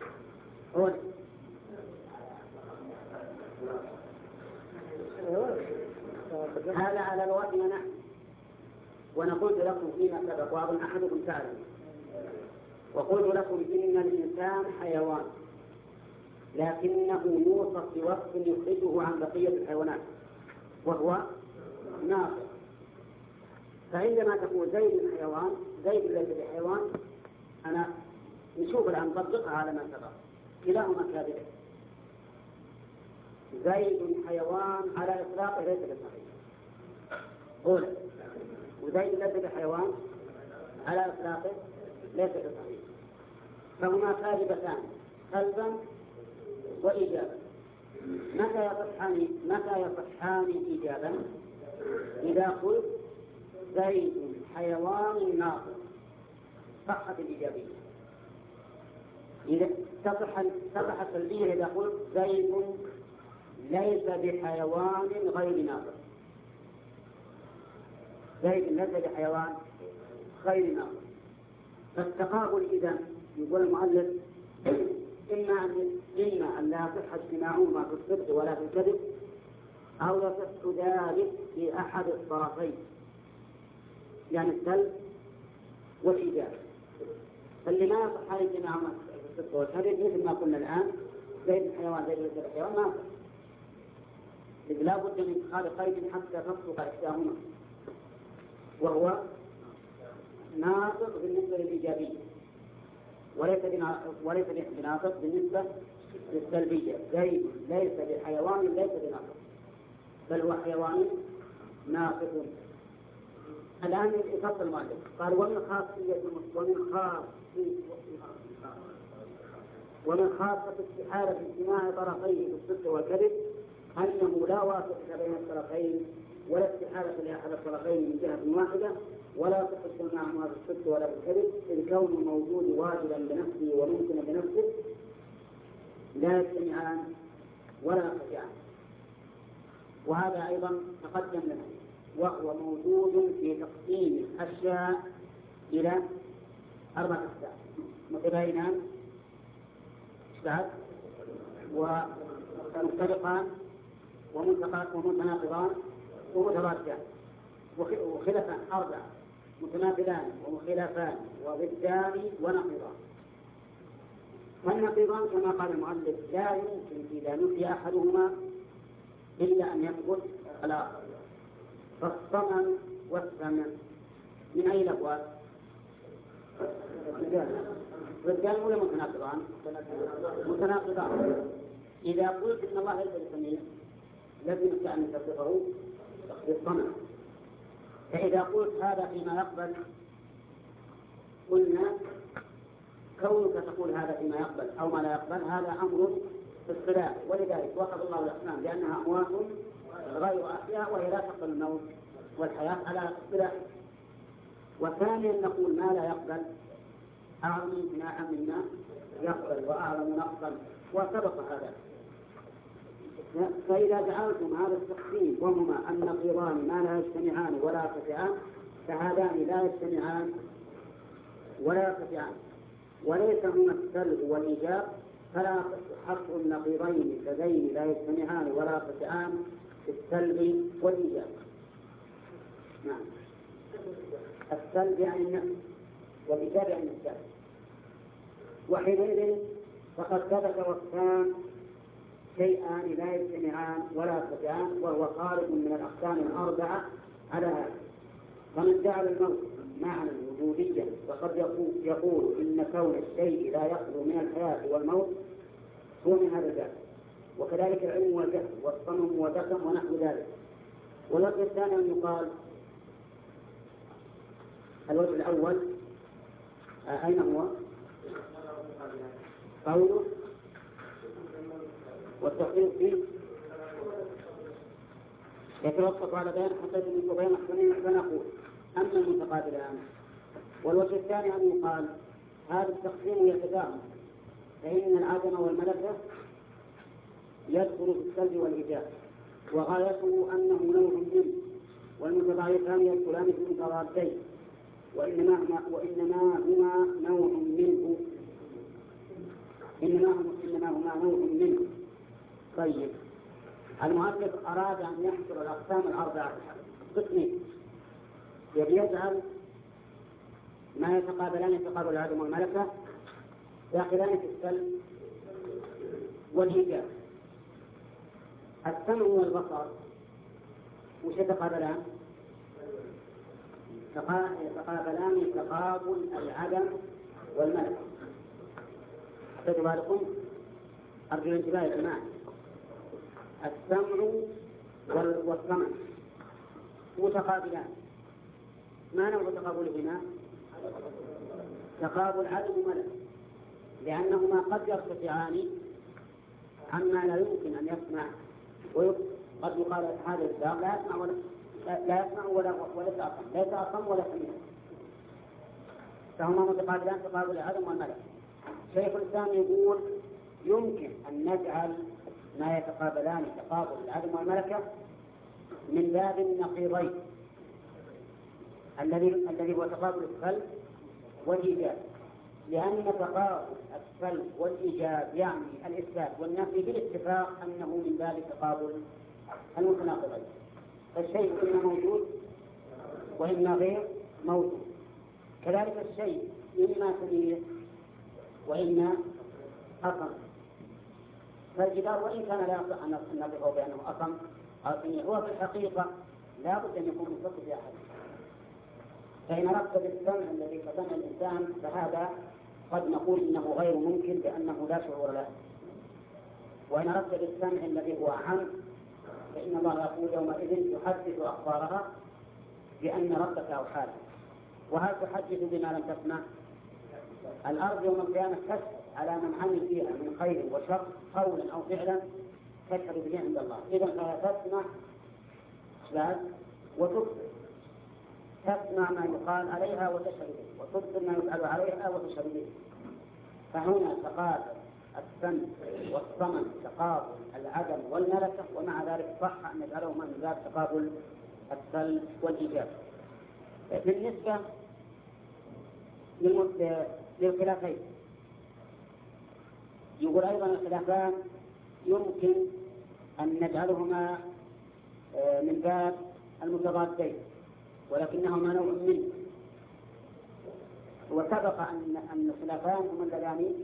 هذا على لغتنا نحن، ونقول لكم فيما سبق وأظن أحدكم تعلم، وقلت لكم إن الإنسان حيوان لكنه يوصف بوصف يخرجه عن بقية الحيوانات وهو ناطق. فعندما تقول زيد حيوان، زيد ليس بحيوان، أنا نشوف الآن نطبقها على ما سبق، كلاهما كاذبين. زيد حيوان على إطلاقه ليس بصحيح، وزيد ليس بحيوان على إطلاقه ليس بصحيح، فهما كاذبتان سلبا وإيجابا. متى يصحان إيجابا؟ إذا قلت زيد حيوان ناطق صحت الإيجابية. إذا تصح سلبية إذا قلت زيد ليس بحيوان غير ناطق، زيد ليس بحيوان غير ناطق. فالتقابل إذا يقول المؤلف إما أن لا يصح اجتماعهما في الصدق ولا في الكذب، أو يصح ذلك في أحد الطرفين، يعني السلب والإيجاب. فاللي ما يصح هذه الجماعة الصدق والكذب مثل ما قلنا الآن زي الحيوان زي الحيوان ما يصح، إذ لا بد من اتخاذ قيد حتى تصدق إحداهما، وهو ناطق بالنسبة للإيجابية وليس بناطق بالنسبة للسلبية. زيد ليس بحيوان ليس بناطق، بل هو حيوان ناطق. الآن يفصل المؤلف قال ومن خاصة استحالة اجتماع طرفيه بالصدق والكذب أنه لا واسطة بين الطرفين ولا استحالة لأحد الطرفين من جهة واحدة ولا تصح معهما بالصدق ولا بالكذب، إذ كون الموجود واجبا بنفسه وممكنا بنفسه لا يجتمعان ولا يرتفعان. وهذا أيضا تقدم لنا، وهو موجود في تقسيم الأشياء إلى 4 أقسام متباينان ومتفقان ومتناقضان ومتضادان وخلافان 4 متناقضان ومخالفان وضدان ونقيضان. والنقيضان كما قال المؤلف لا يمكن إذا نفي أحدهما إلا أن يثبت الآخر. فالصمم والسمع من أي الأبواب؟ ضدان ولا متناقضان؟ متناقضان. إذا قلت إن الله ليس بسميع لازم أن تصفه بالصمم. فإذا قلت هذا فيما يقبل قلنا كونك تقول هذا فيما يقبل أو ما لا يقبل هذا أمر في الصلاة، ولذلك وصف الله الأصنام لأنها أموات غير أحياء وهي لا تقبل الموت والحياة على الصلاة. وثانيا نقول ما لا يقبل أعظم امتناعا مما يقبل وأعظم نقصا، وسبق هذا. فإذا جعلتم هذا التقسيم وهما النقيضان ما لا يجتمعان ولا يرتفعان فهذان لا يجتمعان ولا يرتفعان، وليس هما السلب والإيجاب، فلا حق النقيضين اللذين لا يجتمعان ولا يرتفعان في السلب والإيجاب. نعم، السلب يعني النفس والإيجاب يعني السلب. وحينئذ فقد ثبت وصفان شيئان لا يجتمعان ولا يرتفعان، وهو خارج من الأقسام 4 على هذا. فمن جعل الموت معنى الوجودية فقد يقول إن كون الشيء لا يخلو من الحياة والموت هو من هذا الجهل، وكذلك العلم والجهل والصمم والدكم ونحو ذلك. والوجه الثاني أن يقال الوجه الأول أين هو؟ قوله والتقرير فيه يتوقف على بيان حقيقة وبيان أحسنين فنقول أما المتقابلان. والوجه الثاني أن يقال هذا التقسيم يتداخل، فإن العدم والملكة يدخل في السلب والإيجاب وغايته أنه نوع منه، والمتضايقان يدخلان في المتضادين وإنما هما نوع منه. إنما هما نوع منه. طيب، المؤلف أراد أن يحصر الأقسام 4 قسمين، يجعل ما يتقابلان تقابل العدم والملكة داخلان في السلب والإيجاب. السمع والبصر وش يتقابلان؟ يتقابلان تقابل العدم والملكة. أخذوا بالكم؟ أرجو الانتباه يا جماعة. السمع والسمع متقابلان. ما نوع تقابلهما؟ تقابل عدم وملك، لأنهما قد يرتفعان عما لا يمكن أن يسمع، وقد يقال هذا الإنسان لا يسمع ولا يتأصم، لا يتأصم ولا يسمع، فهما متقابلان تقابل العدم والملك. شيخ الإسلام يقول يمكن أن نجعل ما يتقابلان تقابل العدم والملكة من باب النقيضين الذي هو تقابل السلب والإيجاب، لأن تقابل السلب والإيجاب يعني الإثبات والنفي بالاتفاق أنه من باب تقابل المتناقضين، فالشيء إما موجود وإما غير موجود، كذلك الشيء إما كبير وإما أقم. فالجدار وإن كان لا يصح أن نصفه بأنه أقم أو كبير، هو في الحقيقة لا بد أن يكون متصل بأحد. فإن أردت بالسمع الذي كسمع الإنسان فهذا قد نقول إنه غير ممكن لأنه لا شعور له. وإن أردت بالسمع الذي هو عام فإن الله يقول يومئذ يحدث أخبارها بأن ربك أوحى لها. وهل تحدث بما لم تسمع؟ الأرض يوم القيامة تشهد على من عمل فيها من خير وشر قولا أو فعلا تشهد به عند الله. إذا فهي تسمع وتبصر، تسمع ما يقال عليها وتشهد به، وتبصر ما يفعل عليها وتشهد به. فهنا تقابل السمع والصمم تقابل العدم والملكة، ومع ذلك صح أن نجعلهما من باب تقابل السلب والإيجاب. بالنسبة للخلافين يقول أيضا الخلافان يمكن أن نجعلهما من باب المتضادين ولكنهما نوع منه. وسبق أن الخلافان هما اللذان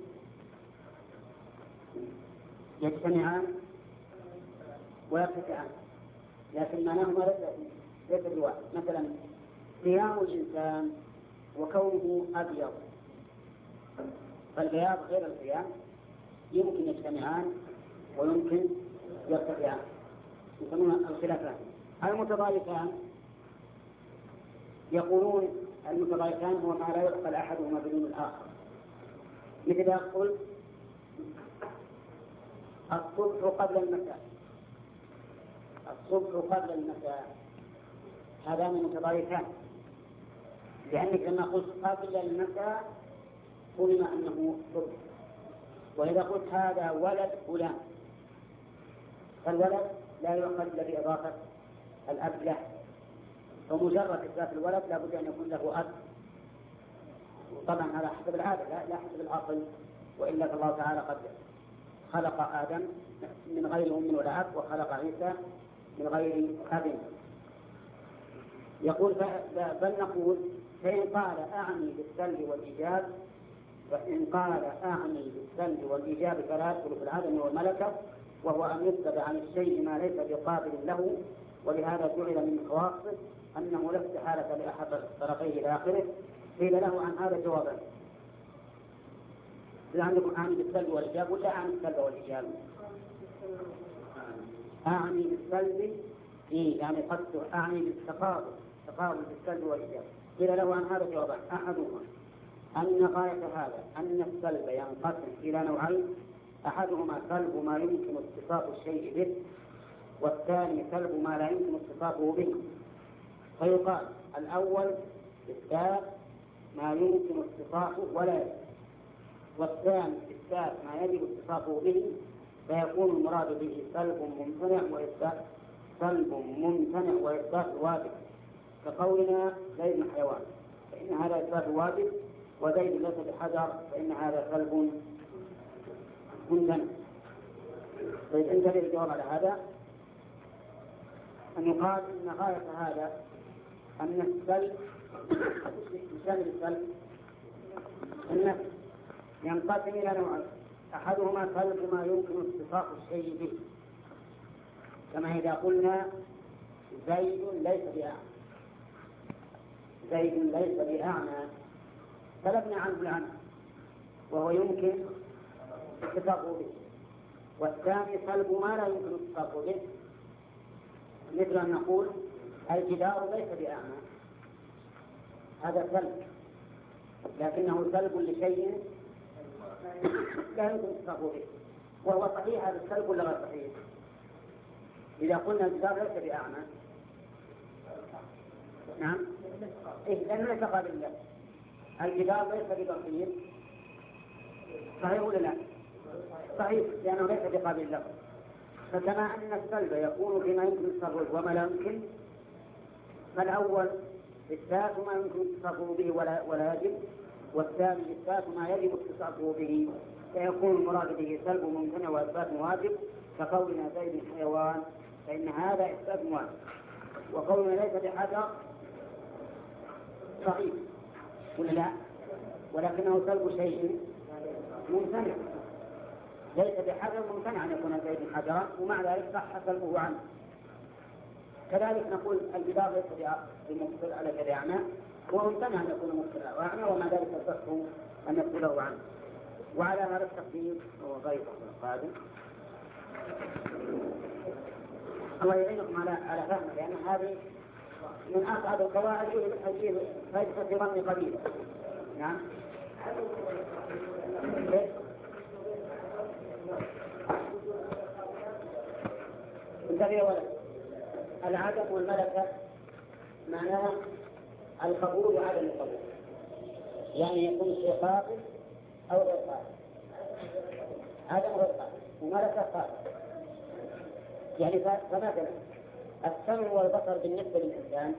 يجتمعان ويرتفعان، لكن معناهما ليس بواحد. مثلا قيام الإنسان وكونه أبيض، فالبياض غير القيام يمكن يجتمعان ويمكن يرتفعان، يسمون الخلافان. المتضايقان يقولون المتضايقان هو ما لا يعقل أحدهما بدون الآخر. مثل يقول الصبح قبل المساء، الصبح قبل المساء، هذان متضايقان، لأنك لما قلت قبل المساء قلنا أنه صبح. وإذا قلت هذا ولد فلان، فالولد لا يعقل إلا بإضافة الأب له، فمجرد إثبات الولد لا بد أن يكون له أب. وطبعا هذا حسب العادة لا حسب العقل، وإلا فالله تعالى قد خلق آدم من غير أم ولا أب، وخلق عيسى من غير أب. يقول بل نقول فإن قال أعني بالسلب والإيجاب، فإن قال أعني بالسلب والإيجاب فلا يدخل في العدم والملكة، وهو أن يثبت عن الشيء ما ليس بقابل له. ولهذا جعل من خواصه أنه لا استحالة لأحد الطرفين إلى آخره. قيل له عن هذا جوابا، إذا عندكم أعني بالسلب والإيجاب ولا أعني بالسلب والإيجاب؟ أعني بالسلب يعني قد أعني بالتقابل، تقابل بالسلب والإيجاب. قيل له عن هذا جوابا، أحدهما أن غاية هذا أن السلب ينقسم إلى نوعين، أحدهما سلب ما يمكن اتصاف الشيء به، والثاني سلب ما لا يمكن اتصافه به. فيقال الأول إثبات ما يمكن اتصافه ولا يجب، والثاني إثبات ما يجب اتصافه به، فيكون المراد به سلب ممتنع وإثبات سلب ممتنع وإثبات واجب. كقولنا زيد حيوان فإن هذا إثبات واجب، وزيد ليس بحجر فإن هذا سلب ممتنع. طيب انتبه الجواب على هذا، أن يقال إن غاية هذا أن السلب يشمل السلب النفس ينقسم إلى نوعين، أحدهما سلب ما يمكن اتصاف الشيء به، كما إذا قلنا زيد ليس بأعمى، زيد ليس بأعمى سلبنا عنه العمى وهو يمكن اتصافه به. والثاني سلب ما لا يمكن اتصافه به، مثل أن نقول الجدار ليس بأعمى، هذا سلب لكنه سلب لشيء لا يمكن اتصافه به، وهو صحيح هذا السلب ولا غير صحيح؟ إذا قلنا الجدار ليس بأعمى نعم لأنه ليس قابل له، الجدار ليس ببصير، صحيح ولا لا؟ صحيح لأنه ليس بقابل له. فكما أن السلب يكون فيما يمكن اتصافه وما لا يمكن، فالأول إثبات ما يمكن اتصافه به ولا يجب، والثاني إثبات ما يجب اتصافه به، فيكون المراد به سلب ممتنع وإثبات واجب. كقولنا زيد حيوان فإن هذا إثبات واحد. وقولنا ليس بحجر صحيح ولا لا؟ ولكنه سلب شيء ممتنع. ليس بحجر ممتنع أن يكون زيد حجرا، ومع ذلك صح سلبه عنه. كذلك نقول الجدار ليس بمبصر على كذا أعمى، هو ممتنع أن يكون مبصرا وأعمى، ومع ذلك الصح أن يقبله عنه. وعلى هذا التقدير هو غير القادم. الله يعينكم على فهمه، لأن هذه من أصعب القواعد التي فائدة في ظن قليلا. نعم. انتبه ولا العدم والملكة معناها القبول وعدم القبول، يعني يكون شيء قابل أو غير قابل، عدم غير قابل وملكة قابل. يعني فمثلا السمع والبصر بالنسبة للإنسان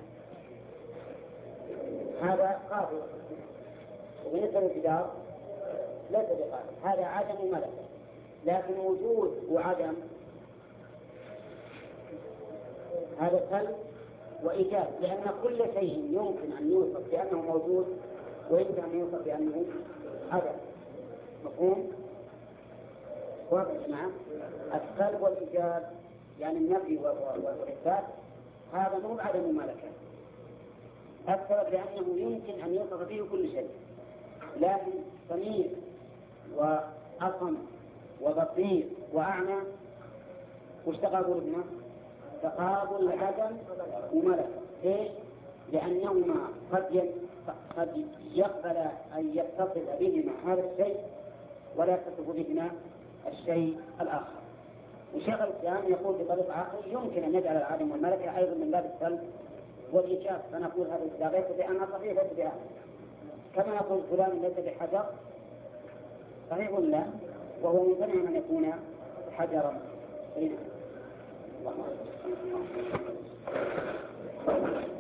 هذا قابل، وبالنسبة للجدار ليس بقابل، هذا عدم وملكة. لكن وجود وعدم هذا سلب وإيجاب، لأن كل شيء يمكن أن يوصف بأنه موجود ويمكن أن يوصف بأنه عدم. مفهوم؟ واضح يا جماعة؟ السلب والإيجاب يعني النفي والإثبات هذا مو بعدم مملكة. السبب لأنه يمكن أن يوصف به كل شيء، لكن سميع وأصم وبصير وأعمى وش تقابل بنا؟ تقابل عدم وملكة. ليش؟ لأنهما قد يقبل أن يتصل بهما هذا الشيء ولا يتصل بهما الشيء الآخر. وشيخ الإسلام يقول بطريقة عقل يمكن أن يجعل العدم والملكة أيضا من باب السلب والإيجاب، فنقول هذا إذا ليس بأنها صحيح ليس بأنها، كما نقول فلان ليس بحجر صحيح لا، وهو ممتنع أن يكون حجرا. الله